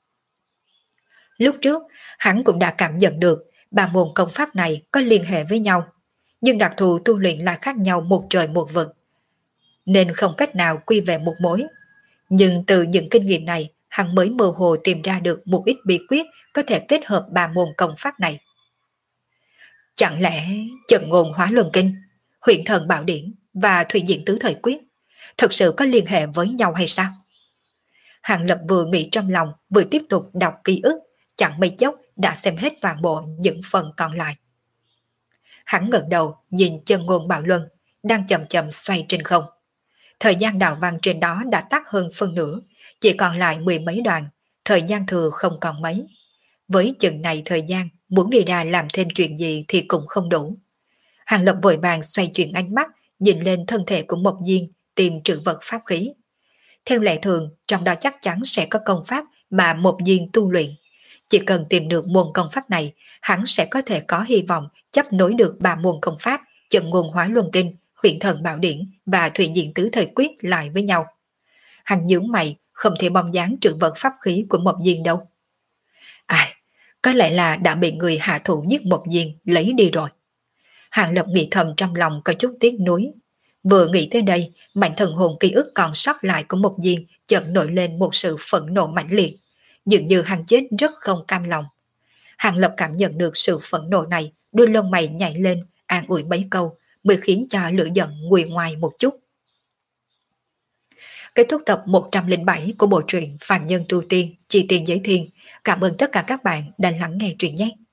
Lúc trước, hắn cũng đã cảm nhận được ba môn công pháp này có liên hệ với nhau, nhưng đặc thù tu luyện là khác nhau một trời một vực, nên không cách nào quy về một mối. Nhưng từ những kinh nghiệm này, hắn mới mơ hồ tìm ra được một ít bí quyết có thể kết hợp ba môn công pháp này. Chẳng lẽ Chân Ngôn Hóa Luân Kinh, Huyền Thần Bảo Điển và Thủy Diễn Tứ Thời Quyết thực sự có liên hệ với nhau hay sao? Hàng Lập vừa nghĩ trong lòng, vừa tiếp tục đọc ký ức, chẳng mấy chốc đã xem hết toàn bộ những phần còn lại. Hắn ngẩng đầu nhìn Chân Ngôn Bảo Luân đang chậm chậm xoay trên không. Thời gian đạo văn trên đó đã tắt hơn phân nửa, chỉ còn lại mười mấy đoạn, thời gian thừa không còn mấy. Với chừng này thời gian, muốn đi ra làm thêm chuyện gì thì cũng không đủ. Hàng Lập vội vàng xoay chuyển ánh mắt, nhìn lên thân thể của Mộc Diên, tìm trữ vật pháp khí. Theo lệ thường, trong đó chắc chắn sẽ có công pháp mà Mộc Diên tu luyện. Chỉ cần tìm được môn công pháp này, hắn sẽ có thể có hy vọng chấp nối được ba môn công pháp, Trận Nguồn Hóa Luân Kinh, Huyền Thần Bảo Điển và Thủy Diện Tứ Thời Quyết lại với nhau. Hắn nhướng mày, không thể bong dáng trữ vật pháp khí của Mộc Diên đâu. Ai, có lẽ là đã bị người hạ thủ giết Mộc Diên lấy đi rồi. Hàng Lập nghĩ thầm trong lòng có chút tiếc nuối. Vừa nghĩ tới đây, mạnh thần hồn ký ức còn sót lại của Mộc Diên chợt nổi lên một sự phẫn nộ mãnh liệt. Dường như hắn chết rất không cam lòng. Hàng Lập cảm nhận được sự phẫn nộ này, đôi lông mày nhảy lên, an ủi mấy câu, mới khiến cho lửa giận nguôi ngoài một chút. Kết thúc tập một trăm lẻ bảy của bộ truyện Phàm Nhân Tu Tiên, Chi Tiên Giới Thiên. Cảm ơn tất cả các bạn đã lắng nghe truyện nhé.